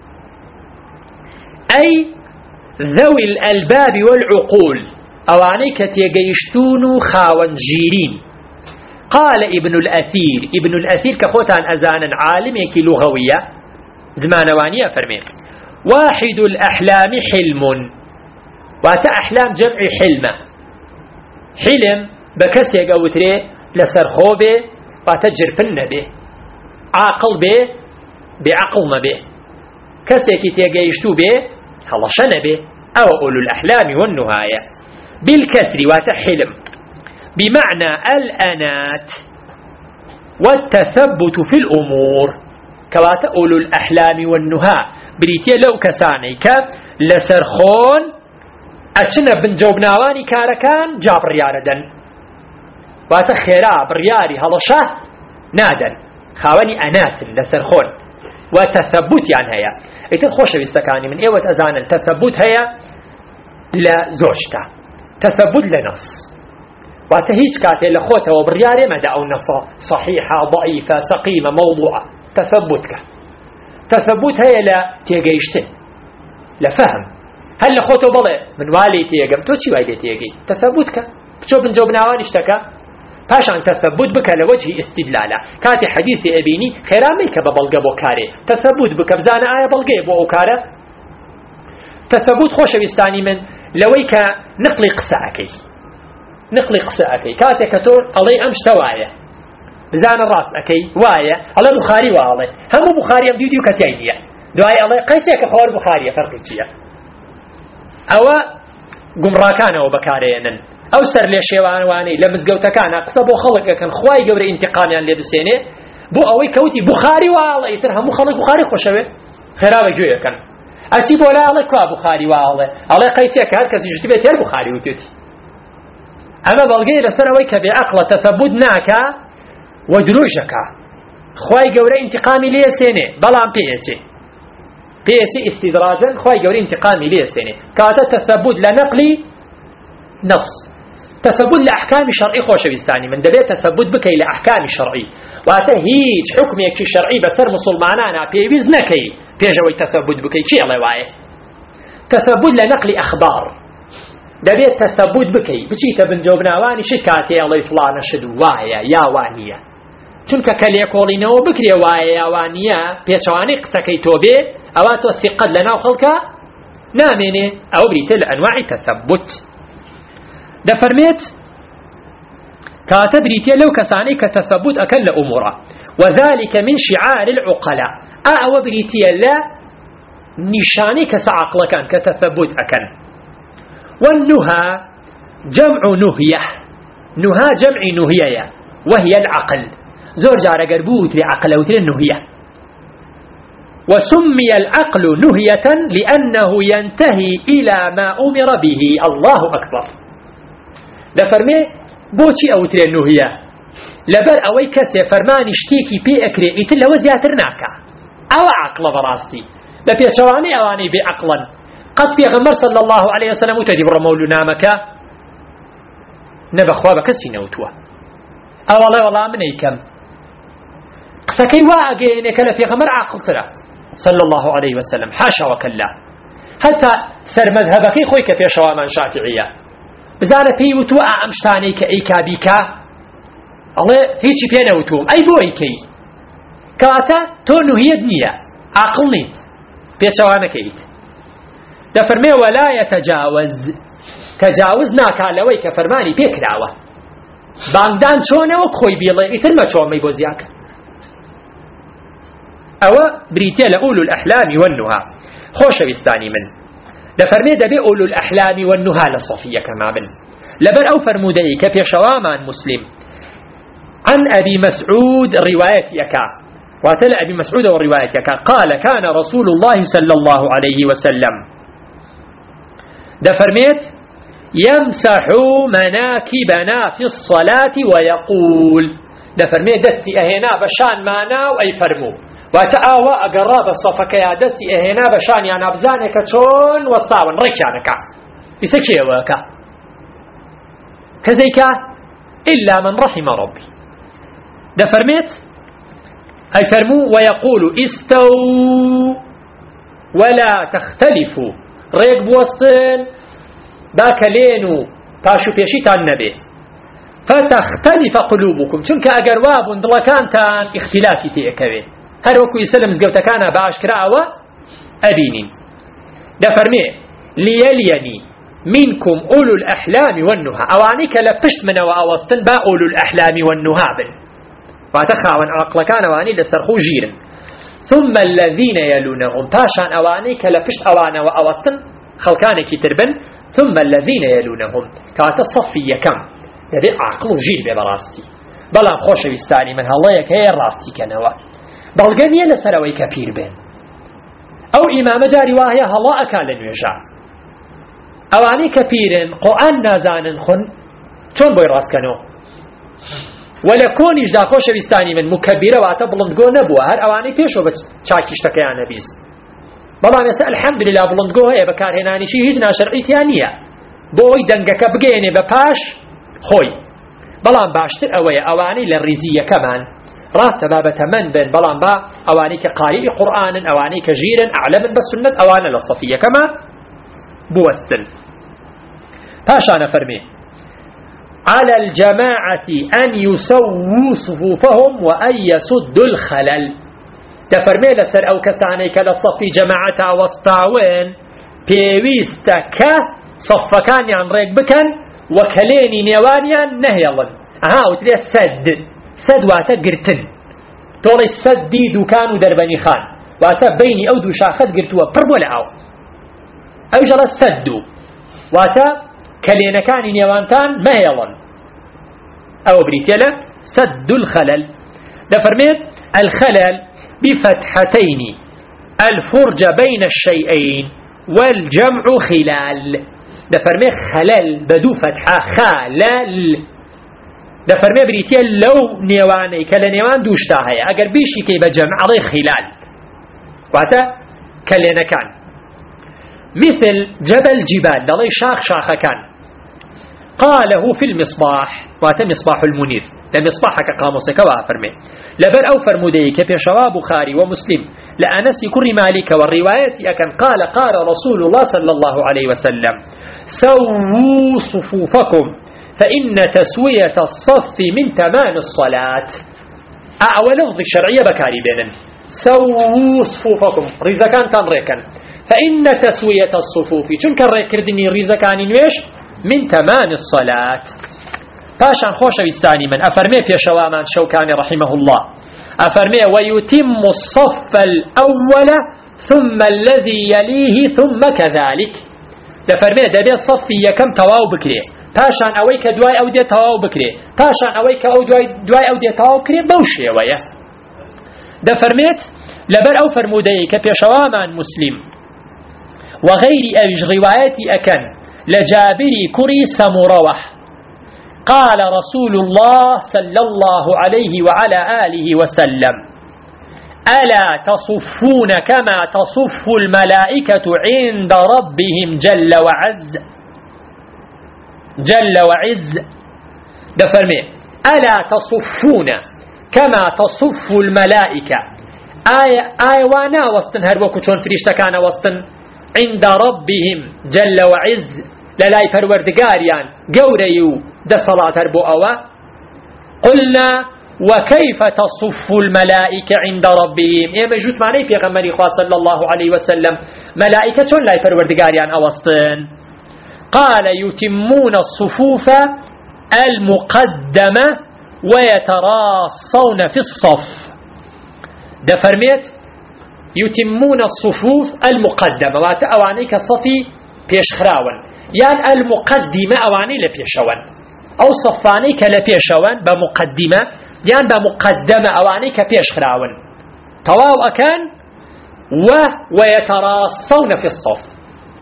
أي ذوي الألباب والعقول أواني كتيجيشتون خاونجيرين قال ابن الأثير كخوتان أزانا عالم يكي لغوية زمانوانية فرمي واحد الأحلام حلم واتا أحلام جمع حلمة حلم بكسي قوتري لسرخو به واتا جرفن به عاقل به بعقل به كسي كتيجيشتو به هلشن به أو أولو الأحلام والنهاية بالكسر وتحلم بمعنى الأنات والتثبت في الأمور كوات أولو الأحلام والنهى بريتيا لو كسانيك لسرخون أتشنا بن جوبناواني كاركان جاب رياردن واتخيرا برياري هلشة نادن خاواني أنات لسرخون وتثبت يعني هيا إذن خوش بيستكاني من إيوة أزانا التثبت هيا لزوجته تثبت لنص وتهيج كاتي لخوته وبرياري مدى أو نص صحيحة ضعيفة سقيمة موضوعة تثبت هيا لا تيجيشتن لفهم هل لخوته بضي من والي تيجم توشي وايدي تيجي تثبتك بشو بن جوب ناوان اشتكى پاشان تثبت بك لوجه استدلالا كاتي حديث أبيني خيرامي كببلغ بوكاري تثبت بك بزانا آية بلغي بوكارة تثبت خوش بستاني من لويك نقلي قساكي كاتي كتور علي أمش توايا بزانا الراس أكي وايا على بخاري والله هم بخاري أم ديو كتينية دعاي الله قيسيك خوار بخاري فرقي تيا أو قمراكان أو بكارينن أو سر لي شيوان واني لمزقوتا كان قصبو خلق كان خواي قبر انتقامي اللي بسيني بو أوي كوتي بخاري والله يترهم خلق بخاري خوشوي خرابة جوية كان أتي بولا الله كوا بخاري والله الله قيسيك هركز يجتبه تير بخاري وتوتي أما بلغي لسنة ويك بعقل تثبت ناكا ودروجك خواي قوري انتقامي ليه سيني بلان بيتي استدراجا خواي قوري انتقامي ليه سيني كاتا تثبت لنقلي نص تثبت لأحكام شرعي خوش بستاني من دبيت تثبت بكي لأحكام شرعي واتا هيج حكم يكي شرعي بسر مسلمانانا بيبيز نكي بيجوي تثبت بكي شي الله وايه تثبت لنقل أخبار دبيت تثبت بكي بچيت بنجوبناواني شكاتي الله فلان شد وايا يا وانيا چونك كليكولينو بكري وايا يا وانيا بيشواني قسكي توبي اواتو الثقة لنا وخلقا ناميني او بريتل انواع تثبت دفرميت كاتبريتي لو كساني كتثبت أكل أمورا وذلك من شعار العقلاء أو بريتي لا نشاني كسعقل كان كتثبت أكل والنهى جمع نهية نهى جمع نهية وهي العقل زور جار قربوت لعقل وتل النهية وسمي العقل نهية لأنه ينتهي إلى ما أمر به الله أكبر لفرمي بوشي أو تري النهية لبر أوي كسي فرماني اشتيكي بي أكري إتل لو زياترناكا أو عقل براستي لبي شواني أواني بعقلا قد بيغمر صلى الله عليه وسلم تدبر مولنا مكا نبخوا بكسي نوتوا أو والله من أيكم قسكي واقينك لفي غمر عقل ترى صلى الله عليه وسلم حاشا وكلا حتى سر مذهبك خويك في شوامان شافعية بزانە پێی وتووە ئەم شتانەی کە ئەیکا بیکا ئەڵێ هیچی پێ نەوتوم ئەی بۆ ئەیکەی کەواتە تۆ نوهیەت نییە عاقڵ نیت پێچەوانەکەیت دەفەرمێ وەلا یەتەجاوز تەجاوز ناکا لەوەی کە فەرمانی پێکراوە بانگدان چۆنەوە خۆی بێڵێ ئیتر مەچۆمەی بۆ زیاکە ئەوە بریتێ لە ئولو الأحلام والنهى خۆشەویستانی من لفرمي دبي أولو الأحلام والنهى لصفية كما بن لبر أو فرمودي كفي شوامان مسلم عن أبي مسعود روايتك واتل أبي مسعود وروايتك قال كان رسول الله صلى الله عليه وسلم دفرميت يمسح مناكبنا في الصلاة ويقول دفرميت دستي أهنا بشان مانا وأي فرمو وتآوى أقراب الصفك يا دستي إهنا بشان يا نبزانك تشون والصاون ركيانك بسكي وكا كذيك إلا من رحم ربي دفرميت أي فرمو ويقول استووا ولا تختلفوا ريق بوصل باك لينو تاشو بيشيتان نبي فتختلف قلوبكم چونك أقرواب دلكانتان اختلافي تيكوي هر وكو يسلم زقوتكانا باشكراوة أبينين دفرمي ليليني منكم أولو الأحلام والنهى أوانيك لبشت من وأوستن با أولو الأحلام والنهى بن واتخاون عقل كان أواني لسرخو جيرن ثم الذين يلونهم باشان أوانيك لبشت أوانا وأوستن خلقانك تربن ثم الذين يلونهم كاتا صفية كم يبي عقل جير ببراستي بلا خوش بستاني من الله يكي راستي كنوا بلغنية لسروي كبير بين أو إمام جاري واهي هلا أكال نوجا أواني كبيرين قرآن نازانن خن چون بوي راس كانو ولا كونيش دا خوش بستاني من مكبرة واتا بلندقو نبوه هر أواني تيشو بچاكيشتك يا نبيز بابا نسأل الحمد لله بلندقو هي بكار هناني شي هجنا شرعي تيانية بوي دنگك بگيني بپاش خوي بلان باشتر أواني للرزية كمان راست بابة من بين بلان با أواني كقارئ قرآن أواني كجيرا أعلم بالسنة أواني للصفية كما بوستن باشانا فرمي على الجماعة أن يسووا صفوفهم وأن يسدوا الخلل. دفرمي لسر أو كسانيك لصفي جماعة وسطاوين بيويستك صفكان يعني ريك بكن وكليني نيوانيان نهيلن وتليه سد واتا قرتن طول السد دي دوكان دربني خان واتا بيني أو دو شاخد قرتوا بربولا أو جل السد واتا كلينا كان نيوانتان مهيلن أو بريتيلا سد الخلل. دفرميت الخلل بفتحتين الفرج بين الشيئين والجمع خلال. دفرمي خلل بدو فتحة خلل. دفرمي بريتيا لو نيواني كلا نيوان دوشتاها اگر بيشي كي بجمع عليه خلال واتا كلنا كان مثل جبل جبال للي شاخ كان قاله في المصباح واتا مصباح المنير لمصباحك قاموسك وافرمي لبر أو فرموديك في شواب بخاري ومسلم لأنس كل مالك والروايات أكن قال رسول الله صلى الله عليه وسلم سووا صفوفكم فإن تسوية الصف من تمام الصلاة. أولفظ الشرعية بكاري بينن سووا صفوفكم رزكان تنريكا فإن تسوية الصفوف چونك الريكردني رزكان نويش من تمام الصلاة. باشان خوش ويستاني من أفرمي في شوامان شوكاني رحمه الله أفرمي ويتم الصف الأول ثم الذي يليه ثم كذلك. لفرمي دبي الصف يكم تواو بكري باشان أويك دواي أو دي تواو بكري باشان أويك أو دواي أو دي تواو بكري بوشي ويا. دفرميت لبر أو فرموديك في شوامان مسلم وغير أوج رواياتي أكن لجابري كري سمروح قال رسول الله صلى الله عليه وعلى آله وسلم ألا تصفون كما تصف الملائكة عند ربهم جل وعز. دفرمي ألا تصفون كما تصف الملائكة آية وانا وسطن هربوكو چون فريشتا كان وسطن عند ربهم جل وعز للاي پروردگاريان قوريو ده صلاة هربو أوا. قلنا وكيف تصف الملائكة عند ربهم إيه مجود معني في غمري خواه صلى الله عليه وسلم ملائكة چون لاي پروردگاريان أوسطن. قال يتمون الصفوف المقدمة ويتراصون في الصف. ده فرميت يتمون الصفوف المقدمة واتأوانيك الصفي بيشخراون يعني المقدمة أواني لبيشوان أو صفانيك لبيشوان بمقدمة يعني بمقدمة أوانيك بيشخراون تواو أكان ويتراصون في الصف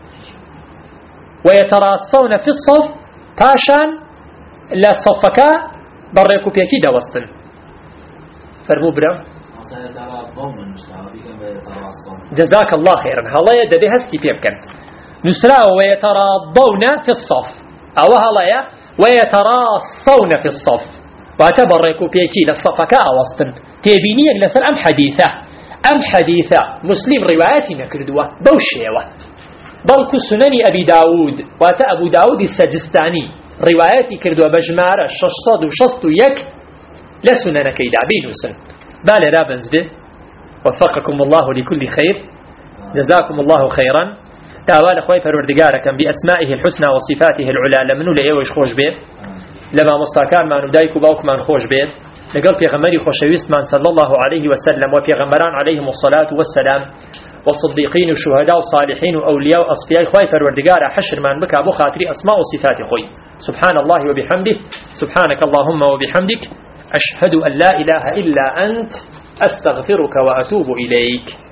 ويتراصون في الصف باشان لصفكا بريكو بيكي دوستن فرمو برا جزاك الله خيرا هلا يدبي هستي بيبكن نسرا ويتراضون في الصف أو هلا ويتراصون في الصف واعتبركوا بيكي للصفكا وسطن تبيني لسر أم حديثة مسلم رواياتنا كردوا بوشيوة بل كسنن أبي داود واتا أبو داود السجستاني رواياتي كردوا بجمارة 661 لسنن كيدا بينوسن بالي رابنز به وفقكم الله لكل خير جزاكم الله خيرا. داوال أخوي پروردگاركم بأسمائه الحسنى وصفاته العلى لمنو لأيوش خوش بيت لما مستاكان ما ندايكو باوكمان خوش بيت لقل پیغمبری خوشویستمان صلى الله عليه وسلم وپیغمبران عليهم الصلاة والسلام والصديقين والشهداء والصالحين وأولياء وأصفياء خوي پروردگار حشر من بك أبو خاطري أسماء وصفات خوي سبحان الله وبحمده سبحانك اللهم وبحمدك أشهد أن لا إله إلا أنت أستغفرك وأتوب إليك.